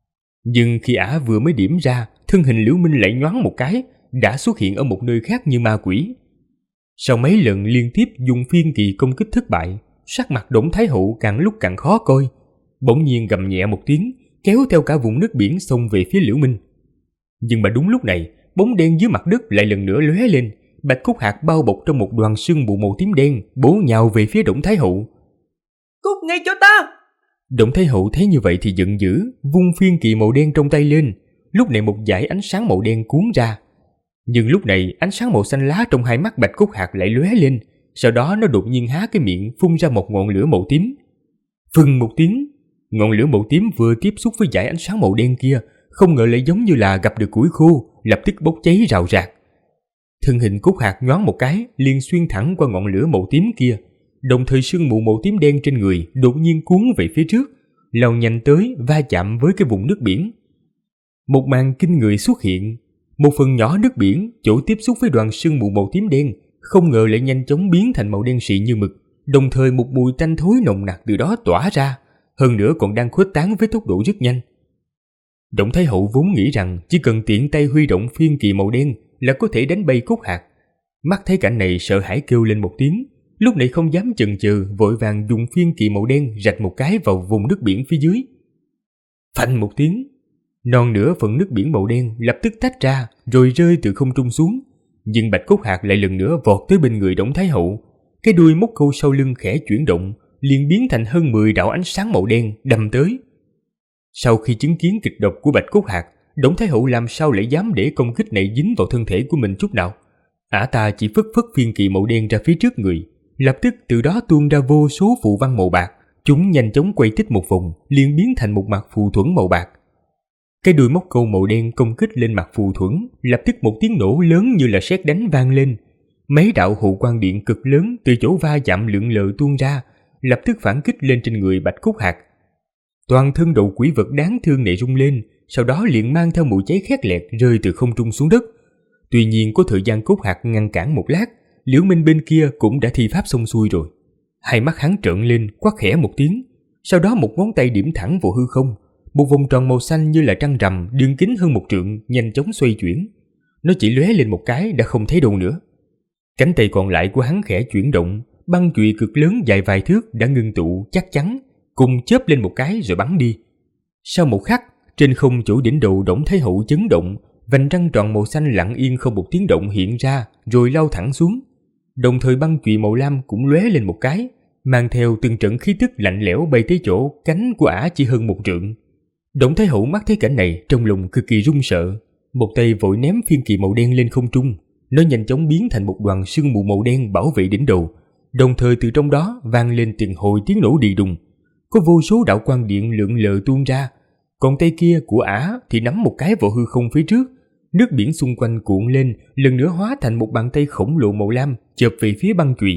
Nhưng khi ả vừa mới điểm ra, thân hình Liễu Minh lại nhoáng một cái, đã xuất hiện ở một nơi khác như ma quỷ. Sau mấy lần liên tiếp dùng phiên kỳ công kích thất bại, sắc mặt Đổng Thái Hậu càng lúc càng khó coi, bỗng nhiên gầm nhẹ một tiếng, kéo theo cả vùng nước biển xông về phía Liễu Minh. Nhưng mà đúng lúc này, bóng đen dưới mặt đất lại lần nữa lóe lên, bạch cốt hạt bao bọc trong một đoàn sương mù màu tím đen, bổ nhào về phía Đổng Thái Hậu. Cút ngay cho ta! Đổng Thái Hậu thấy như vậy thì giận dữ, vung phiên kỳ màu đen trong tay lên. Lúc này một dải ánh sáng màu đen cuốn ra, nhưng lúc này ánh sáng màu xanh lá trong hai mắt bạch cốt hạt lại lóe lên, sau đó nó đột nhiên há cái miệng phun ra một ngọn lửa màu tím. Phừng một tiếng, ngọn lửa màu tím vừa tiếp xúc với dải ánh sáng màu đen kia, không ngờ lại giống như là gặp được củi khô, lập tức bốc cháy rào rạc. Thân hình cốt hạt nhoáng một cái, liền xuyên thẳng qua ngọn lửa màu tím kia, đồng thời sương mù màu tím đen trên người đột nhiên cuốn về phía trước, lao nhanh tới va chạm với cái vùng nước biển. Một màn kinh người xuất hiện, một phần nhỏ nước biển chỗ tiếp xúc với đoàn sương mù màu tím đen không ngờ lại nhanh chóng biến thành màu đen xị như mực, đồng thời một mùi tanh thối nồng nặc từ đó tỏa ra, hơn nữa còn đang khuếch tán với tốc độ rất nhanh. Đổng Thái Hậu vốn nghĩ rằng chỉ cần tiện tay huy động phiên kỳ màu đen là có thể đánh bay cốt hạt. Mắt thấy cảnh này sợ hãi kêu lên một tiếng, lúc này không dám chần chừ, vội vàng dùng phiên kỳ màu đen rạch một cái vào vùng nước biển phía dưới. Phanh một tiếng, non nửa phần nước biển màu đen lập tức tách ra rồi rơi từ không trung xuống, nhưng bạch cốt hạt lại lần nữa vọt tới bên người Đổng Thái Hậu, Cái đuôi móc câu sau lưng khẽ chuyển động, liền biến thành hơn 10 đạo ánh sáng màu đen đâm tới. Sau khi chứng kiến kịch độc của Bạch Cốt Hạc, Đổng Thái Hậu làm sao lại dám để công kích này dính vào thân thể của mình chút nào. Ả ta chỉ phất phất phiên kỳ màu đen ra phía trước người, lập tức từ đó tuôn ra vô số phù văn màu bạc. Chúng nhanh chóng quay tích một vòng, liền biến thành một mặt phù thuẫn màu bạc. Cái đuôi móc câu màu đen công kích lên mặt phù thuẫn, lập tức một tiếng nổ lớn như là sét đánh vang lên. Mấy đạo hộ quang điện cực lớn từ chỗ va chạm lượn lờ tuôn ra, lập tức phản kích lên trên người Bạch Cốt Hạc. Toàn thân đầu quỷ vật đáng thương này rung lên, sau đó liền mang theo mùi cháy khét lẹt rơi từ không trung xuống đất. Tuy nhiên có thời gian Cốt Hạc ngăn cản một lát, Liễu Minh bên kia cũng đã thi pháp xong xuôi rồi. Hai mắt hắn trợn lên, quát khẽ một tiếng, sau đó một ngón tay điểm thẳng vào hư không. Một vòng tròn màu xanh như là trăng rằm, đường kính hơn 1 trượng, nhanh chóng xoay chuyển. Nó chỉ lóe lên một cái đã không thấy đâu nữa. Cánh tay còn lại của hắn khẽ chuyển động, băng chùy cực lớn dài vài thước đã ngưng tụ chắc chắn, cùng chớp lên một cái rồi bắn đi. Sau một khắc, trên không chỗ đỉnh đầu Đổng Thái Hậu chấn động, vành trăng tròn màu xanh lặng yên không một tiếng động hiện ra, rồi lao thẳng xuống. Đồng thời băng chùy màu lam cũng lóe lên một cái, mang theo từng trận khí tức lạnh lẽo bay tới chỗ cánh của ả chỉ hơn 1 trượng. Đổng Thái Hậu mắt thấy cảnh này, trong lòng cực kỳ run sợ, một tay vội ném phiên kỳ màu đen lên không trung. Nó nhanh chóng biến thành một đoàn sương mù màu đen bảo vệ đỉnh đầu, đồng thời từ trong đó vang lên từng hồi tiếng nổ đi đùng. Có vô số đạo quang điện lượn lờ tuôn ra, còn tay kia của ả thì nắm một cái vào hư không phía trước. Nước biển xung quanh cuộn lên, lần nữa hóa thành một bàn tay khổng lồ màu lam chộp về phía băng chùy.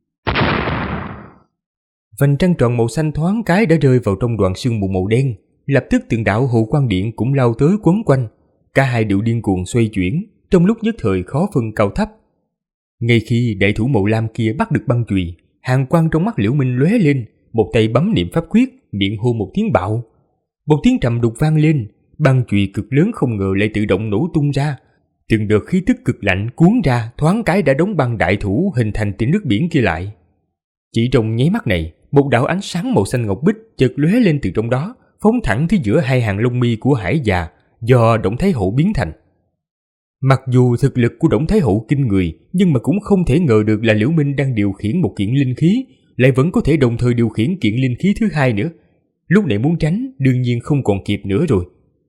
Vành trăng tròn màu xanh thoáng cái đã rơi vào trong đoàn sương mù màu đen, lập tức từng đạo hộ quang điện cũng lao tới quấn quanh. Cả hai đều điên cuồng xoay chuyển, trong lúc nhất thời khó phân cao thấp. Ngay khi đại thủ màu lam kia bắt được băng chùy, hàn quang trong mắt Liễu Minh lóe lên, một tay bấm niệm pháp quyết, miệng hô một tiếng bạo. Một tiếng trầm đục vang lên, băng chùy cực lớn không ngờ lại tự động nổ tung ra. Từng đợt khí tức cực lạnh cuốn ra, thoáng cái đã đóng băng đại thủ hình thành tỉnh nước biển kia lại. Chỉ trong nháy mắt này, một đạo ánh sáng màu xanh ngọc bích chợt lóe lên từ trong đó, phóng thẳng tới giữa hai hàng lông mi của Hải già do Đổng Thái Hậu biến thành. Mặc dù thực lực của Đổng Thái Hậu kinh người, nhưng mà cũng không thể ngờ được là Liễu Minh đang điều khiển một kiện linh khí, lại vẫn có thể đồng thời điều khiển kiện linh khí thứ hai nữa. Lúc này muốn tránh đương nhiên không còn kịp nữa rồi.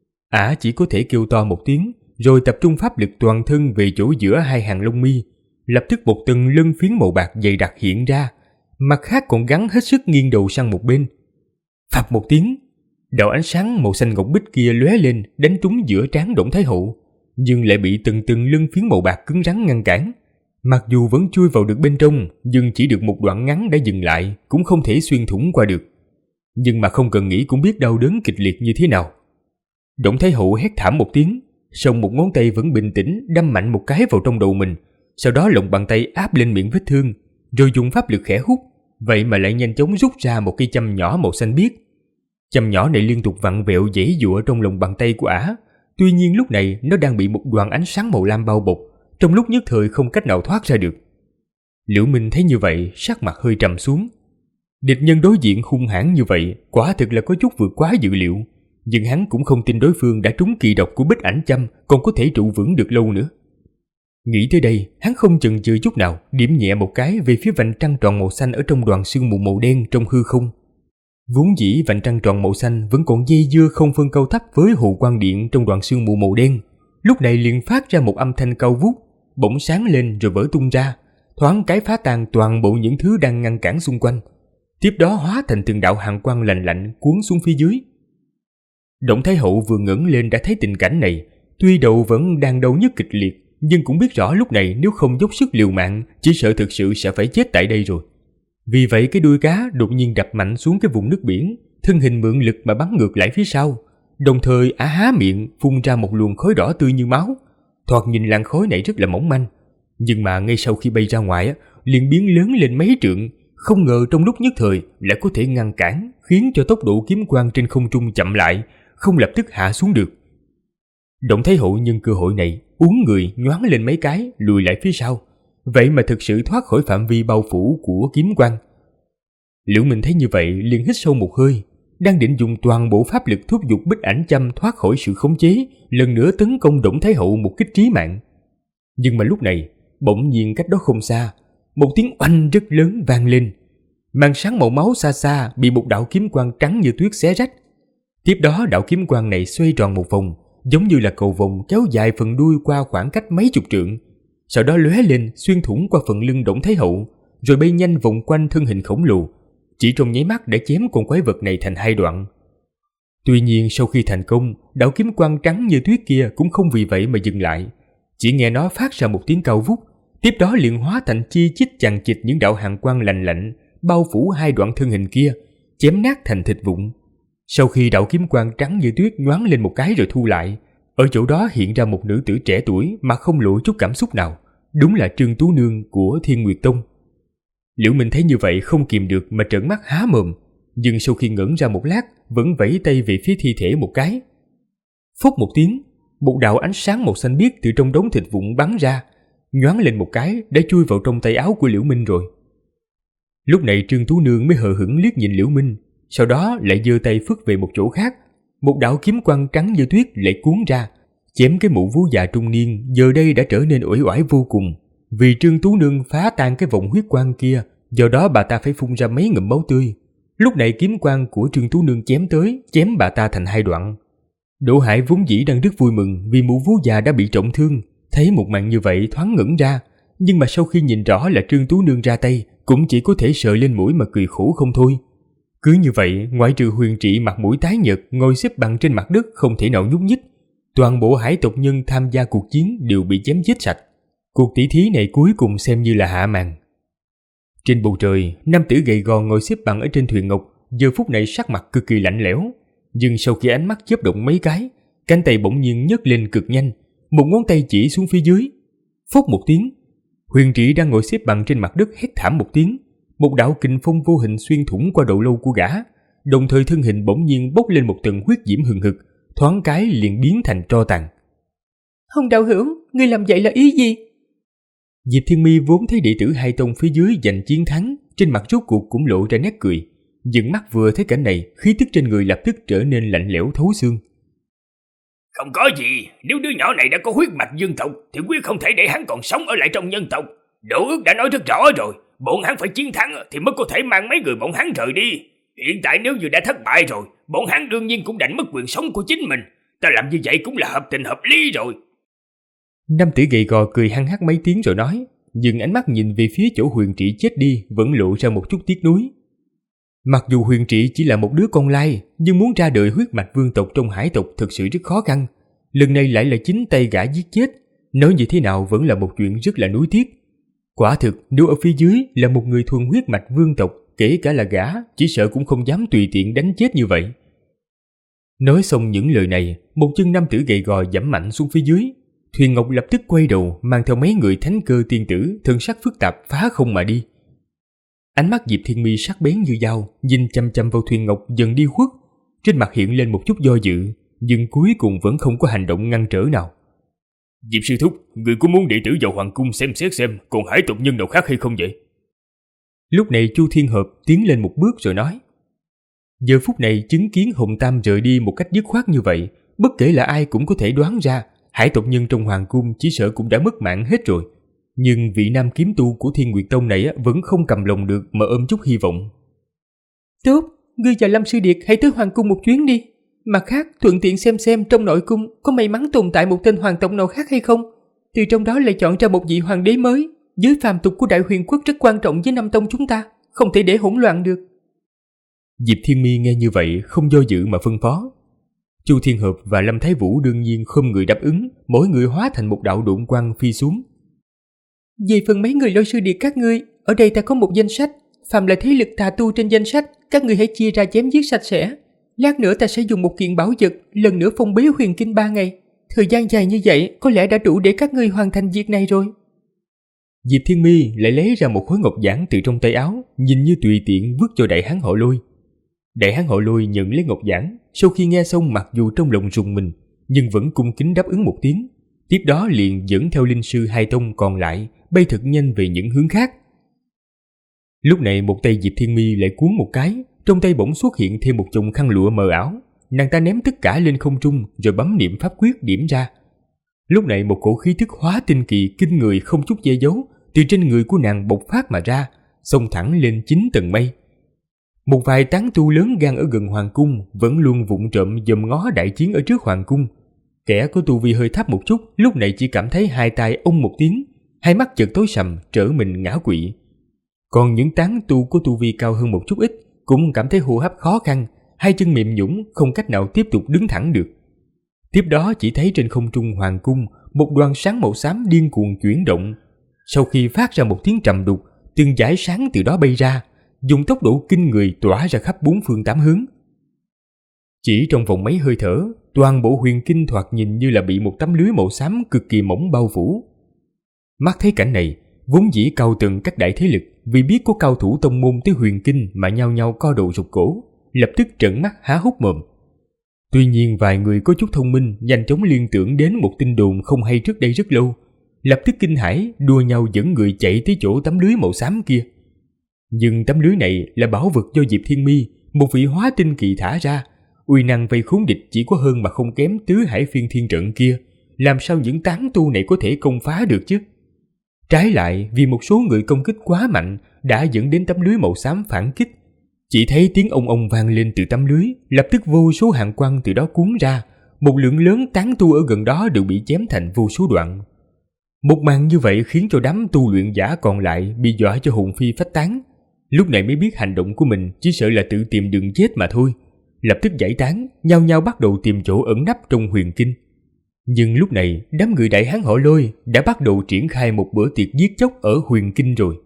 Ả chỉ có thể kêu to một tiếng, rồi tập trung pháp lực toàn thân về chỗ giữa hai hàng lông mi. Lập tức một tầng lân phiến màu bạc dày đặc hiện ra, mặt khác còn gắn hết sức nghiêng đầu sang một bên. Phập một tiếng, đạo ánh sáng màu xanh ngọc bích kia lóe lên, đánh trúng giữa trán Đổng Thái Hậu, nhưng lại bị từng lân phiến màu bạc cứng rắn ngăn cản. Mặc dù vẫn chui vào được bên trong, nhưng chỉ được một đoạn ngắn đã dừng lại, cũng không thể xuyên thủng qua được. Nhưng mà không cần nghĩ cũng biết đau đớn kịch liệt như thế nào. Đổng Thái Hậu hét thảm một tiếng, song một ngón tay vẫn bình tĩnh đâm mạnh một cái vào trong đầu mình, sau đó lồng bàn tay áp lên miệng vết thương, rồi dùng pháp lực khẽ hút, vậy mà lại nhanh chóng rút ra một cây châm nhỏ màu xanh biếc. Châm nhỏ này liên tục vặn vẹo giãy giụa trong lòng bàn tay của ả, tuy nhiên lúc này nó đang bị một đoàn ánh sáng màu lam bao bọc, trong lúc nhất thời không cách nào thoát ra được. Liễu Minh thấy như vậy, sắc mặt hơi trầm xuống. Địch nhân đối diện hung hãn như vậy, quả thực là có chút vượt quá dự liệu, nhưng hắn cũng không tin đối phương đã trúng kỳ độc của Bích Ảnh Châm còn có thể trụ vững được lâu nữa. Nghĩ tới đây, hắn không chần chừ chút nào, điểm nhẹ một cái về phía vành trăng tròn màu xanh ở trong đoàn sương mù màu đen trong hư không. Vốn dĩ vành trăng tròn màu xanh vẫn còn dây dưa không phân cao thấp với hồ quang điện trong đoàn sương mù màu đen, lúc này liền phát ra một âm thanh cao vút, bỗng sáng lên rồi vỡ tung ra, thoáng cái phá tan toàn bộ những thứ đang ngăn cản xung quanh. Tiếp đó hóa thành từng đạo hàn quang lạnh lạnh cuốn xuống phía dưới. Đổng Thái Hậu vừa ngẩng lên đã thấy tình cảnh này, tuy đầu vẫn đang đau nhức kịch liệt, nhưng cũng biết rõ lúc này nếu không dốc sức liều mạng, chỉ sợ thực sự sẽ phải chết tại đây rồi. Vì vậy cái đuôi cá đột nhiên đập mạnh xuống cái vùng nước biển, thân hình mượn lực mà bắn ngược lại phía sau, đồng thời ả há miệng phun ra một luồng khói đỏ tươi như máu. Thoạt nhìn làn khói này rất là mỏng manh, nhưng mà ngay sau khi bay ra ngoài liền biến lớn lên mấy trượng, không ngờ trong lúc nhất thời lại có thể ngăn cản, khiến cho tốc độ kiếm quang trên không trung chậm lại, không lập tức hạ xuống được. Đổng Thái Hậu nhân cơ hội này uốn người nhoáng lên mấy cái, lùi lại phía sau, vậy mà thực sự thoát khỏi phạm vi bao phủ của kiếm quang. Liễu Minh thấy như vậy liền hít sâu một hơi, đang định dùng toàn bộ pháp lực thúc giục Bích Ảnh Châm thoát khỏi sự khống chế, lần nữa tấn công Đổng Thái Hậu một kích chí mạng. Nhưng mà lúc này, bỗng nhiên cách đó không xa, một tiếng oanh rất lớn vang lên. Màn sáng màu máu xa xa bị một đạo kiếm quang trắng như tuyết xé rách. Tiếp đó đạo kiếm quang này xoay tròn một vòng, giống như là cầu vồng kéo dài phần đuôi qua khoảng cách mấy chục trượng. Sau đó lóe lên xuyên thủng qua phần lưng Đổng Thái Hậu, rồi bay nhanh vòng quanh thân hình khổng lồ, chỉ trong nháy mắt đã chém con quái vật này thành hai đoạn. Tuy nhiên sau khi thành công, đạo kiếm quang trắng như tuyết kia cũng không vì vậy mà dừng lại. Chỉ nghe nó phát ra một tiếng cao vút, tiếp đó liền hóa thành chi chít chằng chịt những đạo hàn quang lạnh lạnh, bao phủ hai đoạn thân hình kia, chém nát thành thịt vụn. Sau khi đạo kiếm quang trắng như tuyết nhoáng lên một cái rồi thu lại, ở chỗ đó hiện ra một nữ tử trẻ tuổi mà không lộ chút cảm xúc nào, đúng là Trương Tú Nương của Thiên Nguyệt Tông. Liễu Minh thấy như vậy không kìm được mà trợn mắt há mồm, nhưng sau khi ngẩn ra một lát vẫn vẫy tay về phía thi thể một cái. Phốc một tiếng, một đạo ánh sáng màu xanh biếc từ trong đống thịt vụn bắn ra, nhoáng lên một cái đã chui vào trong tay áo của Liễu Minh rồi. Lúc này Trương Tú Nương mới hờ hững liếc nhìn Liễu Minh, sau đó lại giơ tay phất về một chỗ khác, một đạo kiếm quang trắng như tuyết lại cuốn ra, chém cái mụ vú già trung niên giờ đây đã trở nên uể oải vô cùng. Vì Trương Tú Nương phá tan cái vòng huyết quang kia, do đó bà ta phải phun ra mấy ngụm máu tươi. Lúc này kiếm quang của Trương Tú Nương chém tới, chém bà ta thành hai đoạn. Đỗ Hải vốn dĩ đang rất vui mừng vì mụ vú già đã bị trọng thương, thấy một màn như vậy thoáng ngẩn ra, nhưng mà sau khi nhìn rõ là Trương Tú Nương ra tay, cũng chỉ có thể sờ lên mũi mà cười khổ không thôi. Cứ như vậy, ngoại trừ Huyền Trị mặt mũi tái nhợt ngồi xếp bằng trên mặt đất không thể nào nhúc nhích, toàn bộ hải tộc nhân tham gia cuộc chiến đều bị chém giết sạch. Cuộc tỷ thí này cuối cùng xem như là hạ màn. Trên bầu trời, nam tử gầy gò ngồi xếp bằng ở trên thuyền ngọc, giờ phút này sắc mặt cực kỳ lạnh lẽo, nhưng sau khi ánh mắt chớp động mấy cái, cánh tay bỗng nhiên nhấc lên cực nhanh, một ngón tay chỉ xuống phía dưới. Phốc một tiếng, Huyền Trị đang ngồi xếp bằng trên mặt đất hét thảm một tiếng, một đạo kình phong vô hình xuyên thủng qua đầu lâu của gã, đồng thời thân hình bỗng nhiên bốc lên một tầng huyết diễm hừng hực, thoáng cái liền biến thành tro tàn. Hồng đạo hữu, ngươi làm vậy là ý gì? Diệp Thiên Mi vốn thấy đệ tử hai tông phía dưới giành chiến thắng, trên mặt rốt cuộc cũng lộ ra nét cười, nhưng mắt vừa thấy cảnh này, khí tức trên người lập tức trở nên lạnh lẽo thấu xương. Không có gì, nếu đứa nhỏ này đã có huyết mạch dương tộc thì quyết không thể để hắn còn sống ở lại trong nhân tộc. Đỗ Ước đã nói rất rõ rồi, bọn hắn phải chiến thắng thì mới có thể mang mấy người bọn hắn rời đi. Hiện tại nếu như đã thất bại rồi, bọn hắn đương nhiên cũng đành mất quyền sống của chính mình. Ta làm như vậy cũng là hợp tình hợp lý rồi. Nam tử gầy gò cười hăng hắc mấy tiếng rồi nói, nhưng ánh mắt nhìn về phía chỗ Huyền Trị chết đi vẫn lộ ra một chút tiếc nuối. Mặc dù Huyền Trị chỉ là một đứa con lai, nhưng muốn ra đời huyết mạch vương tộc trong hải tộc thực sự rất khó khăn. Lần này lại là chính tay gã giết chết, nói như thế nào vẫn là một chuyện rất là nuối tiếc. Quả thực, nếu ở phía dưới là một người thuần huyết mạch vương tộc, kể cả là gã, chỉ sợ cũng không dám tùy tiện đánh chết như vậy. Nói xong những lời này, một chân nam tử gầy gò giẫm mạnh xuống phía dưới. Thuyền Ngọc lập tức quay đầu, mang theo mấy người thánh cơ tiên tử, thân sắc phức tạp phá không mà đi. Ánh mắt Diệp Thiên Mi sắc bén như dao, nhìn chăm chăm vào Thuyền Ngọc dần đi khuất, trên mặt hiện lên một chút do dự, nhưng cuối cùng vẫn không có hành động ngăn trở nào. Diệp sư thúc, người có muốn đệ tử vào hoàng cung xem xét xem còn hải tộc nhân nào khác hay không vậy? Lúc này Chu Thiên Hợp tiến lên một bước rồi nói. Giờ phút này chứng kiến Hồng Tam rời đi một cách dứt khoát như vậy, bất kể là ai cũng có thể đoán ra hải tộc nhân trong hoàng cung chỉ sợ cũng đã mất mạng hết rồi. Nhưng vị nam kiếm tu của Thiên Nguyệt Tông này vẫn không cầm lòng được mà ôm chút hy vọng. Tốt, ngươi và Lâm Sư Điệt hãy tới hoàng cung một chuyến đi. Mặt khác, thuận tiện xem trong nội cung có may mắn tồn tại một tên hoàng tộc nào khác hay không. Từ trong đó lại chọn ra một vị hoàng đế mới. Giới phàm tục của Đại Huyền Quốc rất quan trọng với Nam Tông chúng ta, không thể để hỗn loạn được. Diệp Thiên Mi nghe như vậy không do dự mà phân phó. Chu Thiên Hợp và Lâm Thái Vũ đương nhiên không người đáp ứng, mỗi người hóa thành một đạo độn quang phi xuống. Về phần mấy người Lôi Sư Điệt các ngươi, ở đây ta có một danh sách, phàm là thế lực tà tu trên danh sách, các ngươi hãy chia ra chém giết sạch sẽ. Lát nữa ta sẽ dùng một kiện bảo vật, lần nữa phong bế huyền kinh 3 ngày. Thời gian dài như vậy có lẽ đã đủ để các ngươi hoàn thành việc này rồi. Diệp Thiên Mi lại lấy ra một khối ngọc giản từ trong tay áo, nhìn như tùy tiện vứt cho đại hán họ Lôi. Đại hán họ Lôi nhận lấy ngọc giản, sau khi nghe xong mặc dù trong lòng rùng mình, nhưng vẫn cung kính đáp ứng một tiếng. Tiếp đó liền dẫn theo linh sư hai tông còn lại bay thật nhanh về những hướng khác. Lúc này một tay Diệp Thiên Mi lại cuốn một cái, trong tay bỗng xuất hiện thêm một chùm khăn lụa mờ ảo. Nàng ta ném tất cả lên không trung rồi bấm niệm pháp quyết điểm ra. Lúc này một cổ khí tức hóa tinh kỳ kinh người không chút che giấu từ trên người của nàng bộc phát mà ra, xông thẳng lên 9 tầng mây. Một vài tán tu lớn gan ở gần hoàng cung vẫn luôn vụng trộm dòm ngó đại chiến ở trước hoàng cung. Kẻ có tu vi hơi thấp một chút lúc này chỉ cảm thấy hai tai ông một tiếng, hai mắt chợt tối sầm, trở mình ngã quỵ. Còn những tán tu có tu vi cao hơn một chút ít cũng cảm thấy hô hấp khó khăn, hai chân mềm nhũn không cách nào tiếp tục đứng thẳng được. Tiếp đó chỉ thấy trên không trung hoàng cung một đoàn sáng màu xám điên cuồng chuyển động. Sau khi phát ra một tiếng trầm đục, từng dải sáng từ đó bay ra, dùng tốc độ kinh người tỏa ra khắp bốn phương tám hướng. Chỉ trong vòng mấy hơi thở, toàn bộ huyền kinh thoạt nhìn như là bị một tấm lưới màu xám cực kỳ mỏng bao phủ. Mắt thấy cảnh này, vốn dĩ cao tầng các đại thế lực vì biết có cao thủ tông môn tới huyền kinh mà nhao nhao co đầu rụt cổ, lập tức trợn mắt há hốc mồm. Tuy nhiên vài người có chút thông minh nhanh chóng liên tưởng đến một tin đồn không hay trước đây rất lâu, lập tức kinh hãi đua nhau dẫn người chạy tới chỗ tấm lưới màu xám kia. Nhưng tấm lưới này là bảo vật do Diệp Thiên Mi, một vị hóa tinh kỳ thả ra, uy năng vây khốn địch chỉ có hơn mà không kém tứ hải phiên thiên trận kia, làm sao những tán tu này có thể công phá được chứ? Trái lại, vì một số người công kích quá mạnh đã dẫn đến tấm lưới màu xám phản kích. Chỉ thấy tiếng ông ông vang lên từ tấm lưới, lập tức vô số hàng quang từ đó cuốn ra, một lượng lớn tán tu ở gần đó đều bị chém thành vô số đoạn. Một màn như vậy khiến cho đám tu luyện giả còn lại bị dọa cho hồn phi phách tán. Lúc này mới biết hành động của mình chỉ sợ là tự tìm đường chết mà thôi, lập tức giải tán, nhao nhao bắt đầu tìm chỗ ẩn nấp trong huyền kinh. Nhưng lúc này, đám người Đại Hán Họ Lôi đã bắt đầu triển khai một bữa tiệc giết chóc ở huyền kinh rồi.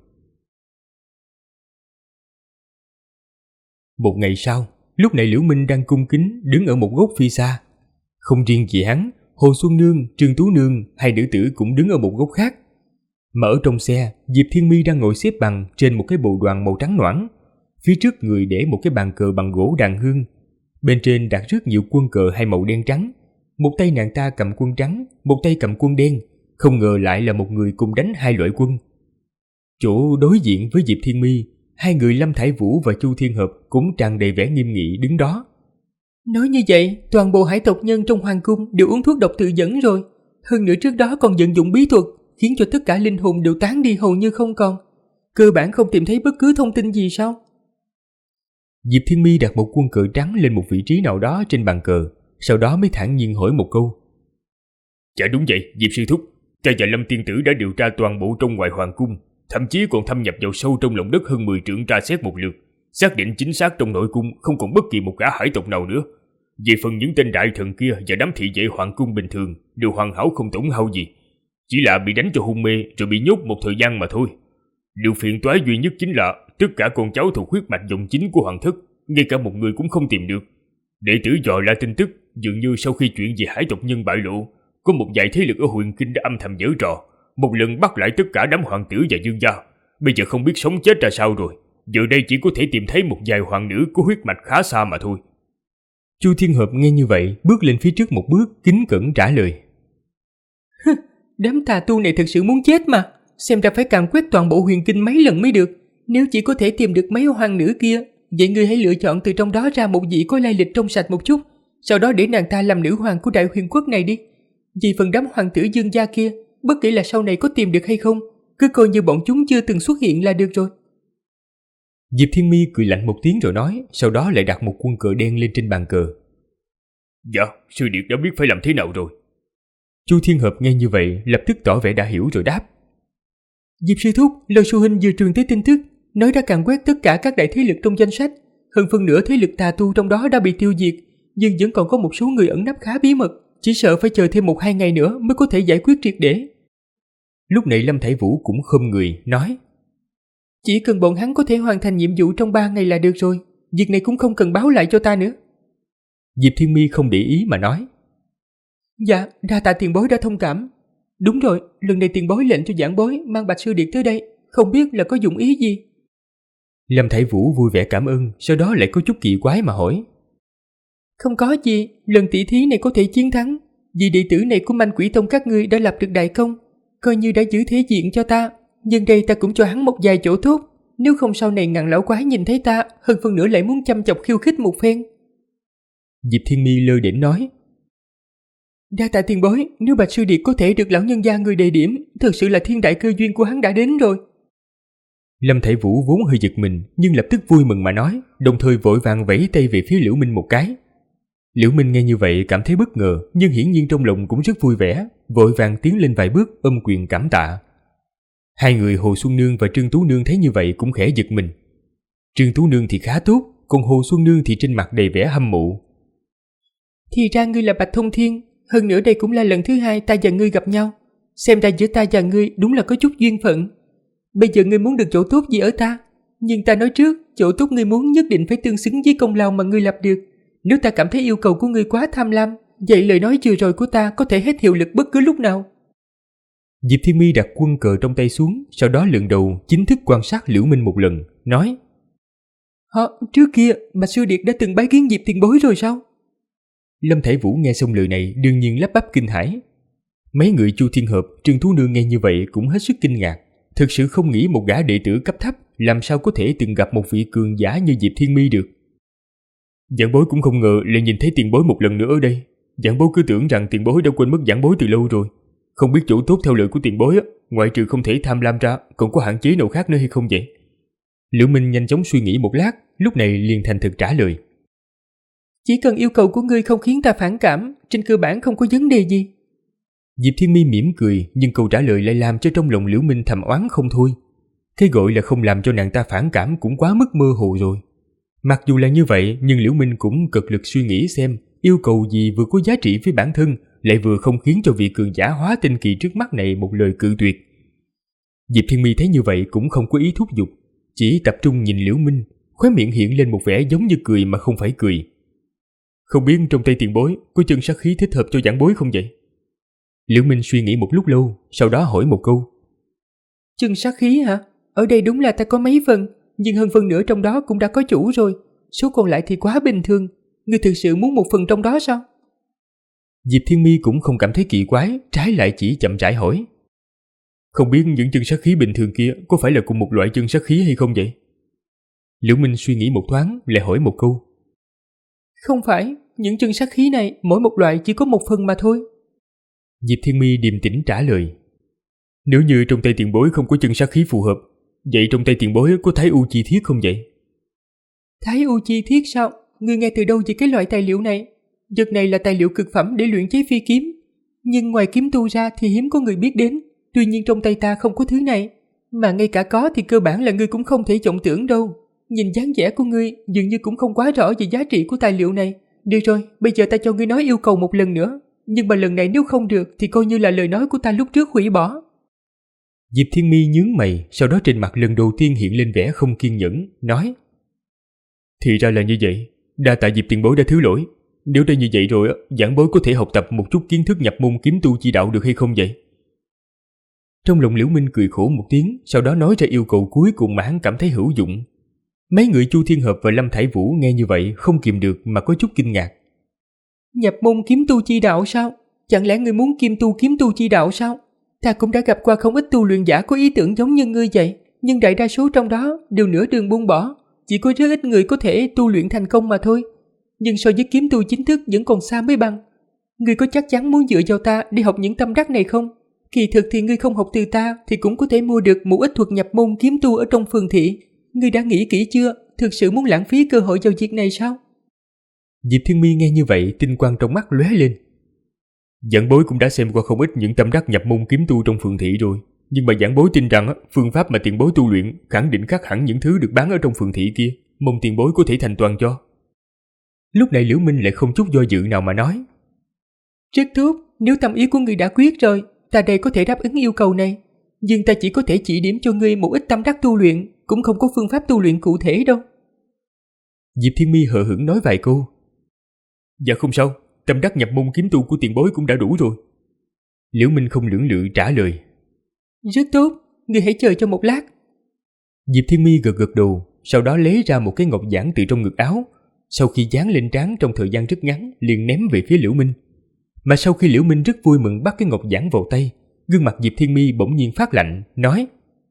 Một ngày sau, lúc này Liễu Minh đang cung kính đứng ở một góc phía xa. Không riêng gì hắn, Hồ Xuân Nương, Trương Tú Nương, hai nữ tử cũng đứng ở một góc khác. Mà ở trong xe, Diệp Thiên Mi đang ngồi xếp bằng trên một cái bồ đoàn màu trắng nõn. Phía trước người để một cái bàn cờ bằng gỗ đàn hương. Bên trên đặt rất nhiều quân cờ hai màu đen trắng. Một tay nàng ta cầm quân trắng, một tay cầm quân đen. Không ngờ lại là một người cùng đánh hai loại quân. Chỗ đối diện với Diệp Thiên Mi, hai người Lâm Thải Vũ và Chu Thiên Hợp cũng tràn đầy vẻ nghiêm nghị đứng đó. Nói như vậy, toàn bộ hải tộc nhân trong hoàng cung đều uống thuốc độc tự dẫn rồi. Hơn nữa trước đó còn vận dụng bí thuật, khiến cho tất cả linh hồn đều tán đi hầu như không còn. Cơ bản không tìm thấy bất cứ thông tin gì sao? Diệp Thiên Mi đặt một quân cờ trắng lên một vị trí nào đó trên bàn cờ, sau đó mới thản nhiên hỏi một câu. Dạ đúng vậy, Diệp sư thúc. Ta và Lâm tiên tử đã điều tra toàn bộ trong ngoài hoàng cung, thậm chí còn thâm nhập vào sâu trong lòng đất hơn 10 trượng tra xét một lượt, xác định chính xác trong nội cung không còn bất kỳ một gã hải tộc nào nữa. Về phần những tên đại thần kia và đám thị vệ hoàng cung bình thường đều hoàn hảo không tổn hao gì, chỉ là bị đánh cho hôn mê rồi bị nhốt một thời gian mà thôi. Điều phiền toái duy nhất chính là tất cả con cháu thuộc huyết mạch dòng chính của hoàng thất, ngay cả một người cũng không tìm được. Đệ tử dò la tin tức, dường như sau khi chuyện về hải tộc nhân bại lộ, có một vài thế lực ở huyền kinh đã âm thầm giở trò, một lần bắt lại tất cả đám hoàng tử và dương gia. Bây giờ không biết sống chết ra sao rồi, giờ đây chỉ có thể tìm thấy một vài hoàng nữ có huyết mạch khá xa mà thôi. Chu Thiên Hợp nghe như vậy, bước lên phía trước một bước, kính cẩn trả lời. Đám tà tu này thật sự muốn chết mà, xem ra phải càn quét toàn bộ huyền kinh mấy lần mới được. Nếu chỉ có thể tìm được mấy hoàng nữ kia, vậy ngươi hãy lựa chọn từ trong đó ra một vị có lai lịch trong sạch một chút, sau đó để nàng ta làm nữ hoàng của đại huyền quốc này đi. Vì phần đám hoàng tử dương gia kia, bất kể là sau này có tìm được hay không, cứ coi như bọn chúng chưa từng xuất hiện là được rồi. Diệp Thiên Mi cười lạnh một tiếng rồi nói, sau đó lại đặt một quân cờ đen lên trên bàn cờ. Dạ, sư điệt đã biết phải làm thế nào rồi. Chu Thiên Hợp nghe như vậy, lập tức tỏ vẻ đã hiểu rồi đáp. Diệp sư thúc, Lôi sư huynh vừa truyền tới tin tức, nói đã càn quét tất cả các đại thế lực trong danh sách. Hơn phân nửa thế lực tà tu trong đó đã bị tiêu diệt, nhưng vẫn còn có một số người ẩn nấp khá bí mật. Chỉ sợ phải chờ thêm 1-2 ngày nữa mới có thể giải quyết triệt để. Lúc này Lâm Thải Vũ cũng khom người, nói. Chỉ cần bọn hắn có thể hoàn thành nhiệm vụ trong 3 ngày là được rồi. Việc này cũng không cần báo lại cho ta nữa. Diệp Thiên Mi không để ý mà nói. Dạ, đa tạ tiền bối đã thông cảm. Đúng rồi, lần này tiền bối lệnh cho giảng bối mang Bạch sư điệt tới đây, không biết là có dụng ý gì. Lâm Thải Vũ vui vẻ cảm ơn, sau đó lại có chút kỳ quái mà hỏi. Không có gì, lần tỷ thí này có thể chiến thắng, vì đệ tử này của Manh Quỷ Tông các ngươi đã lập được đại công, coi như đã giữ thế diện cho ta. Nhưng đây ta cũng cho hắn một vài chỗ tốt, nếu không sau này ngàn lão quái nhìn thấy ta, hơn phân nửa lại muốn chăm chọc khiêu khích một phen. Diệp Thiên Mi lơ đễnh nói. Đa tạ tiền bối, nếu Bạch Sư Điệt có thể được lão nhân gia người đề điểm, thật sự là thiên đại cơ duyên của hắn đã đến rồi. Lâm Thải Vũ vốn hơi giật mình nhưng lập tức vui mừng mà nói, đồng thời vội vàng vẫy tay về phía Liễu Minh một cái. Liễu Minh nghe như vậy cảm thấy bất ngờ, nhưng hiển nhiên trong lòng cũng rất vui vẻ, vội vàng tiến lên vài bước ôm quyền cảm tạ. Hai người Hồ Xuân Nương và Trương Tú Nương thấy như vậy cũng khẽ giật mình. Trương Tú Nương thì khá tốt, còn Hồ Xuân Nương thì trên mặt đầy vẻ hâm mộ. Thì ra ngươi là Bạch Thông Thiên, hơn nữa đây cũng là lần thứ hai ta và ngươi gặp nhau. Xem ra giữa ta và ngươi đúng là có chút duyên phận. Bây giờ ngươi muốn được chỗ tốt gì ở ta, nhưng ta nói trước, chỗ tốt ngươi muốn nhất định phải tương xứng với công lao mà ngươi lập được. Nếu ta cảm thấy yêu cầu của ngươi quá tham lam, vậy lời nói vừa rồi của ta có thể hết hiệu lực bất cứ lúc nào. Diệp Thiên Mi đặt quân cờ trong tay xuống, sau đó lần đầu chính thức quan sát Liễu Minh một lần, nói: Trước kia Bạch Sư Điệt đã từng bái kiến Diệp tiền bối rồi sao? Lâm Thải Vũ nghe xong lời này đương nhiên lắp bắp kinh hãi. Mấy người Chu Thiên Hợp, Trương Tú Nương nghe như vậy cũng hết sức kinh ngạc, thực sự không nghĩ một gã đệ tử cấp thấp làm sao có thể từng gặp một vị cường giả như Diệp Thiên Mi được. Giảng bối cũng không ngờ lại nhìn thấy tiền bối một lần nữa ở đây. Giảng bối cứ tưởng rằng tiền bối đã quên mất giảng bối từ lâu rồi. Không biết chỗ tốt theo lời của tiền bối á, ngoại trừ không thể tham lam ra, còn có hạn chế nào khác nữa hay không vậy? Liễu Minh nhanh chóng suy nghĩ một lát, lúc này liền thành thực trả lời: Chỉ cần yêu cầu của ngươi không khiến ta phản cảm, trên cơ bản không có vấn đề gì. Diệp Thiên Mi mỉm cười, nhưng câu trả lời lại làm cho trong lòng Liễu Minh thầm oán không thôi. Cái gọi là không làm cho nàng ta phản cảm cũng quá mức mơ hồ rồi. Mặc dù là như vậy, nhưng Liễu Minh cũng cực lực suy nghĩ xem yêu cầu gì vừa có giá trị với bản thân, lại vừa không khiến cho vị cường giả hóa tinh kỳ trước mắt này một lời cự tuyệt. Diệp Thiên Mi thấy như vậy cũng không có ý thúc giục, chỉ tập trung nhìn Liễu Minh, khóe miệng hiện lên một vẻ giống như cười mà không phải cười. Không biết trong tay tiền bối có chân sát khí thích hợp cho giảng bối không vậy? Liễu Minh suy nghĩ một lúc lâu, sau đó hỏi một câu. Chân sát khí hả? Ở đây đúng là ta có mấy phần, nhưng hơn phần nửa trong đó cũng đã có chủ rồi, số còn lại thì quá bình thường. Ngươi thực sự muốn một phần trong đó sao? Diệp Thiên Mi cũng không cảm thấy kỳ quái, trái lại chỉ chậm rãi hỏi. Không biết những chân sát khí bình thường kia có phải là cùng một loại chân sát khí hay không vậy? Liễu Minh suy nghĩ một thoáng, lại hỏi một câu. Không phải, những chân sát khí này mỗi một loại chỉ có một phần mà thôi. Diệp Thiên Mi điềm tĩnh trả lời. Nếu như trong tay tiền bối không có chân sát khí phù hợp, vậy trong tay tiền bối có Thái U chi thiết không vậy? Thái U chi thiết sao? Ngươi nghe từ đâu về cái loại tài liệu này? Vật này là tài liệu cực phẩm để luyện chế phi kiếm, nhưng ngoài kiếm tu ra thì hiếm có người biết đến. Tuy nhiên trong tay ta không có thứ này, mà ngay cả có thì cơ bản là ngươi cũng không thể vọng tưởng đâu. Nhìn dáng vẻ của ngươi dường như cũng không quá rõ về giá trị của tài liệu này. Được rồi, bây giờ ta cho ngươi nói yêu cầu một lần nữa, nhưng mà lần này nếu không được thì coi như là lời nói của ta lúc trước hủy bỏ. Diệp Thiên Mi nhướng mày, sau đó trên mặt lần đầu tiên hiện lên vẻ không kiên nhẫn, nói. Thì ra là như vậy, đa tạ Diệp tiền bối đã thứ lỗi. Nếu đã như vậy rồi, giảng bối có thể học tập một chút kiến thức nhập môn kiếm tu chi đạo được hay không vậy? Trong lòng Liễu Minh cười khổ một tiếng, sau đó nói ra yêu cầu cuối cùng mà hắn cảm thấy hữu dụng. Mấy người Chu Thiên Hợp và Lâm Thải Vũ nghe như vậy không kìm được mà có chút kinh ngạc. Nhập môn kiếm tu chi đạo sao? Chẳng lẽ ngươi muốn kim tu kiếm tu chi đạo sao? Ta cũng đã gặp qua không ít tu luyện giả có ý tưởng giống như ngươi vậy, nhưng đại đa số trong đó đều nửa đường buông bỏ, chỉ có rất ít người có thể tu luyện thành công mà thôi. Nhưng so với kiếm tu chính thức vẫn còn xa mới bằng. Ngươi có chắc chắn muốn dựa vào ta để học những tâm đắc này không? Kỳ thực thì ngươi không học từ ta thì cũng có thể mua được một ít thuật nhập môn kiếm tu ở trong phường thị. Ngươi đã nghĩ kỹ chưa? Thực sự muốn lãng phí cơ hội vào việc này sao? Diệp Thiên Mi nghe như vậy, tinh quang trong mắt lóe lên. Giảng bối cũng đã xem qua không ít những tâm đắc nhập môn kiếm tu trong phường thị rồi, nhưng mà giảng bối tin rằng phương pháp mà tiền bối tu luyện khẳng định khác hẳn những thứ được bán ở trong phường thị kia, mong tiền bối có thể thành toàn cho. Lúc này Liễu Minh lại không chút do dự nào mà nói. Rất tốt, nếu tâm ý của ngươi đã quyết rồi, ta đây có thể đáp ứng yêu cầu này, nhưng ta chỉ có thể chỉ điểm cho ngươi một ít tâm đắc tu luyện, cũng không có phương pháp tu luyện cụ thể đâu. Diệp Thiên Mi hờ hững nói vài câu. Dạ không sao, tâm đắc nhập môn kiếm tu của tiền bối cũng đã đủ rồi. Liễu Minh không lưỡng lự trả lời. Rất tốt, ngươi hãy chờ cho một lát. Diệp Thiên Mi gật gật đầu, sau đó lấy ra một cái ngọc giản từ trong ngực áo, sau khi dán lên trán trong thời gian rất ngắn liền ném về phía Liễu Minh. Mà sau khi Liễu Minh rất vui mừng bắt cái ngọc giản vào tay, gương mặt Diệp Thiên Mi bỗng nhiên phát lạnh, nói.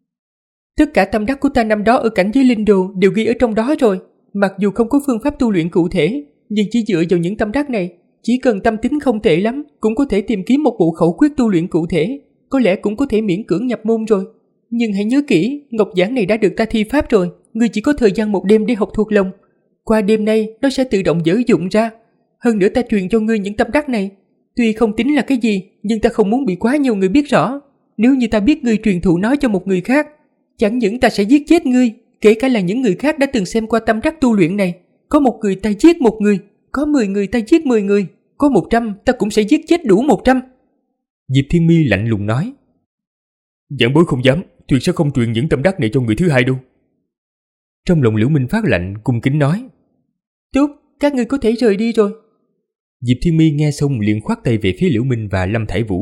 Tất cả tâm đắc của ta năm đó ở cảnh giới linh đồ đều ghi ở trong đó rồi. Mặc dù không có phương pháp tu luyện cụ thể, nhưng chỉ dựa vào những tâm đắc này, chỉ cần tâm tính không tệ lắm, cũng có thể tìm kiếm một bộ khẩu quyết tu luyện cụ thể, có lẽ cũng có thể miễn cưỡng nhập môn rồi. Nhưng hãy nhớ kỹ, ngọc giản này đã được ta thi pháp rồi, ngươi chỉ có thời gian 1 đêm để học thuộc lòng. Qua đêm nay, nó sẽ tự động dở dụng ra. Hơn nữa ta truyền cho ngươi những tâm đắc này. Tuy không tính là cái gì, nhưng ta không muốn bị quá nhiều người biết rõ. Nếu như ta biết ngươi truyền thụ nó cho một người khác, chẳng những ta sẽ giết chết ngươi, kể cả là những người khác đã từng xem qua tâm đắc tu luyện này. Có 1 người ta giết 1 người, có 10 người ta giết 10 người, có 100 ta cũng sẽ giết chết đủ 100. Diệp Thiên Mi lạnh lùng nói. Giảng bối không dám, tuyệt sẽ không truyền những tâm đắc này cho người thứ hai đâu. Trong lòng Liễu Minh phát lạnh, cung kính nói. Tốt, các ngươi có thể rời đi rồi. Diệp Thiên Mi nghe xong liền khoát tay về phía Liễu Minh và Lâm Thải Vũ.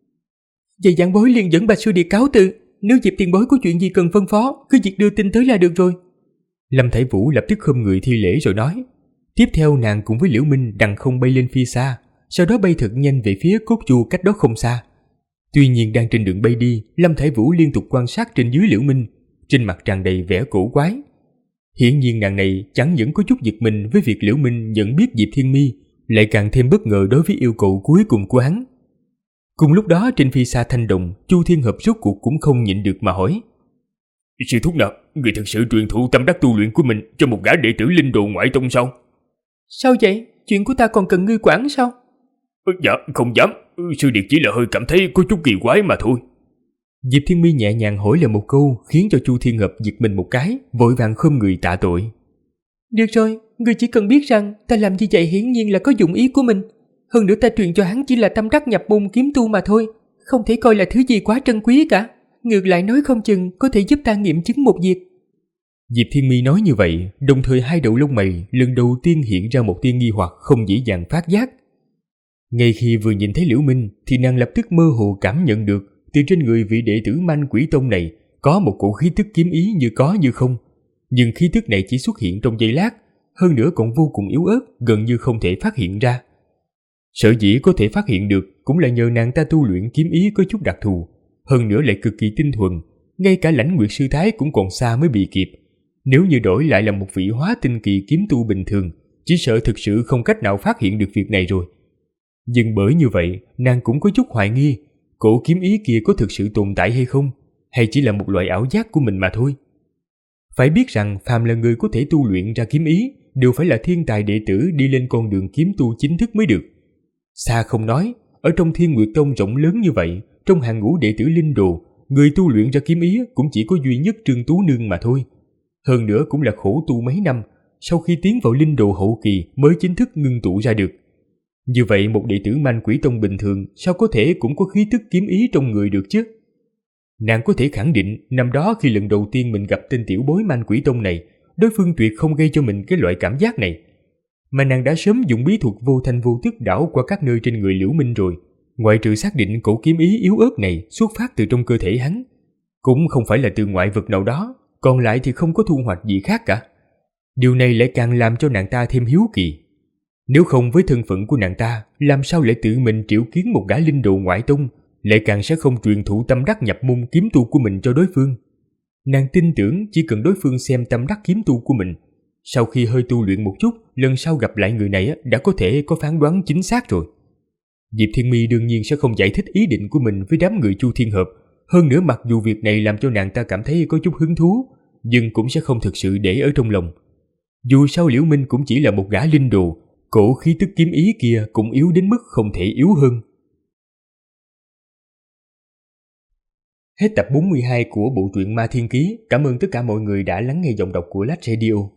Vậy giảng bối liền dẫn Bạch sư đệ cáo từ, nếu Diệp tiền bối có chuyện gì cần phân phó, cứ việc đưa tin tới là được rồi. Lâm Thải Vũ lập tức khom người thi lễ rồi nói. Tiếp theo nàng cùng với Liễu Minh đằng không bay lên phía xa, sau đó bay thật nhanh về phía cốt chu cách đó không xa. Tuy nhiên đang trên đường bay đi, Lâm Thải Vũ liên tục quan sát trên dưới Liễu Minh, trên mặt tràn đầy vẻ cổ quái. Hiển nhiên nàng này chẳng những có chút giật mình với việc Liễu Minh nhận biết Diệp Thiên Mi, lại càng thêm bất ngờ đối với yêu cầu cuối cùng của hắn. Cùng lúc đó trên phi xa thanh đồng, Chu Thiên Hợp rốt cuộc cũng không nhịn được mà hỏi. Sư thúc nào, người thật sự truyền thụ tâm đắc tu luyện của mình cho một gã đệ tử linh đồ ngoại tông sao? Sao vậy? Chuyện của ta còn cần ngươi quản sao? Dạ, không dám. Sư điệt chỉ là hơi cảm thấy có chút kỳ quái mà thôi. Diệp Thiên Mi nhẹ nhàng hỏi lại một câu, khiến cho Chu Thiên Hợp giật mình một cái, vội vàng khom người tạ tội. Được rồi, ngươi chỉ cần biết rằng ta làm như vậy hiển nhiên là có dụng ý của mình. Hơn nữa ta truyền cho hắn chỉ là tâm đắc nhập môn kiếm tu mà thôi, không thể coi là thứ gì quá trân quý cả. Ngược lại nói không chừng có thể giúp ta nghiệm chứng một việc. Diệp Thiên Mi nói như vậy, đồng thời hai đầu lông mày lần đầu tiên hiện ra một tia nghi hoặc không dễ dàng phát giác. Ngay khi vừa nhìn thấy Liễu Minh thì nàng lập tức mơ hồ cảm nhận được từ trên người vị đệ tử Manh Quỷ Tông này có một cổ khí tức kiếm ý như có như không. Nhưng khí tức này chỉ xuất hiện trong giây lát, hơn nữa còn vô cùng yếu ớt, gần như không thể phát hiện ra. Sở dĩ có thể phát hiện được cũng là nhờ nàng ta tu luyện kiếm ý có chút đặc thù, hơn nữa lại cực kỳ tinh thuần, ngay cả Lãnh Nguyệt sư thái cũng còn xa mới bị kịp. Nếu như đổi lại là một vị hóa tinh kỳ kiếm tu bình thường, chỉ sợ thực sự không cách nào phát hiện được việc này rồi. Nhưng bởi như vậy, nàng cũng có chút hoài nghi, cổ kiếm ý kia có thực sự tồn tại hay không, hay chỉ là một loại ảo giác của mình mà thôi. Phải biết rằng phàm là người có thể tu luyện ra kiếm ý đều phải là thiên tài đệ tử đi lên con đường kiếm tu chính thức mới được. Xa không nói, ở trong Thiên Nguyệt Tông rộng lớn như vậy, trong hàng ngũ đệ tử linh đồ, người tu luyện ra kiếm ý cũng chỉ có duy nhất Trương Tú Nương mà thôi. Hơn nữa cũng là khổ tu mấy năm, sau khi tiến vào linh đồ hậu kỳ mới chính thức ngưng tụ ra được. Như vậy một đệ tử Manh Quỷ Tông bình thường sao có thể cũng có khí tức kiếm ý trong người được chứ? Nàng có thể khẳng định năm đó khi lần đầu tiên mình gặp tên tiểu bối Manh Quỷ Tông này, đối phương tuyệt không gây cho mình cái loại cảm giác này. Mà nàng đã sớm dùng bí thuật vô thanh vô tức đảo qua các nơi trên người Liễu Minh rồi. Ngoại trừ xác định cổ kiếm ý yếu ớt này xuất phát từ trong cơ thể hắn, cũng không phải là từ ngoại vật nào đó, còn lại thì không có thu hoạch gì khác cả. Điều này lại càng làm cho nàng ta thêm hiếu kỳ. Nếu không với thân phận của nàng ta, làm sao lại tự mình triệu kiến một gã linh đồ ngoại tông, lại càng sẽ không truyền thụ tâm đắc nhập môn kiếm tu của mình cho đối phương. Nàng tin tưởng chỉ cần đối phương xem tâm đắc kiếm tu của mình, sau khi hơi tu luyện một chút, lần sau gặp lại người này đã có thể có phán đoán chính xác rồi. Diệp Thiên Mi đương nhiên sẽ không giải thích ý định của mình với đám người Chu Thiên Hợp. Hơn nữa mặc dù việc này làm cho nàng ta cảm thấy có chút hứng thú, nhưng cũng sẽ không thực sự để ở trong lòng. Dù sao Liễu Minh cũng chỉ là một gã linh đồ, cổ khí tức kiếm ý kia cũng yếu đến mức không thể yếu hơn. Hết tập 42 của bộ truyện Ma Thiên Ký. Cảm ơn tất cả mọi người đã lắng nghe giọng đọc của Lách Radio.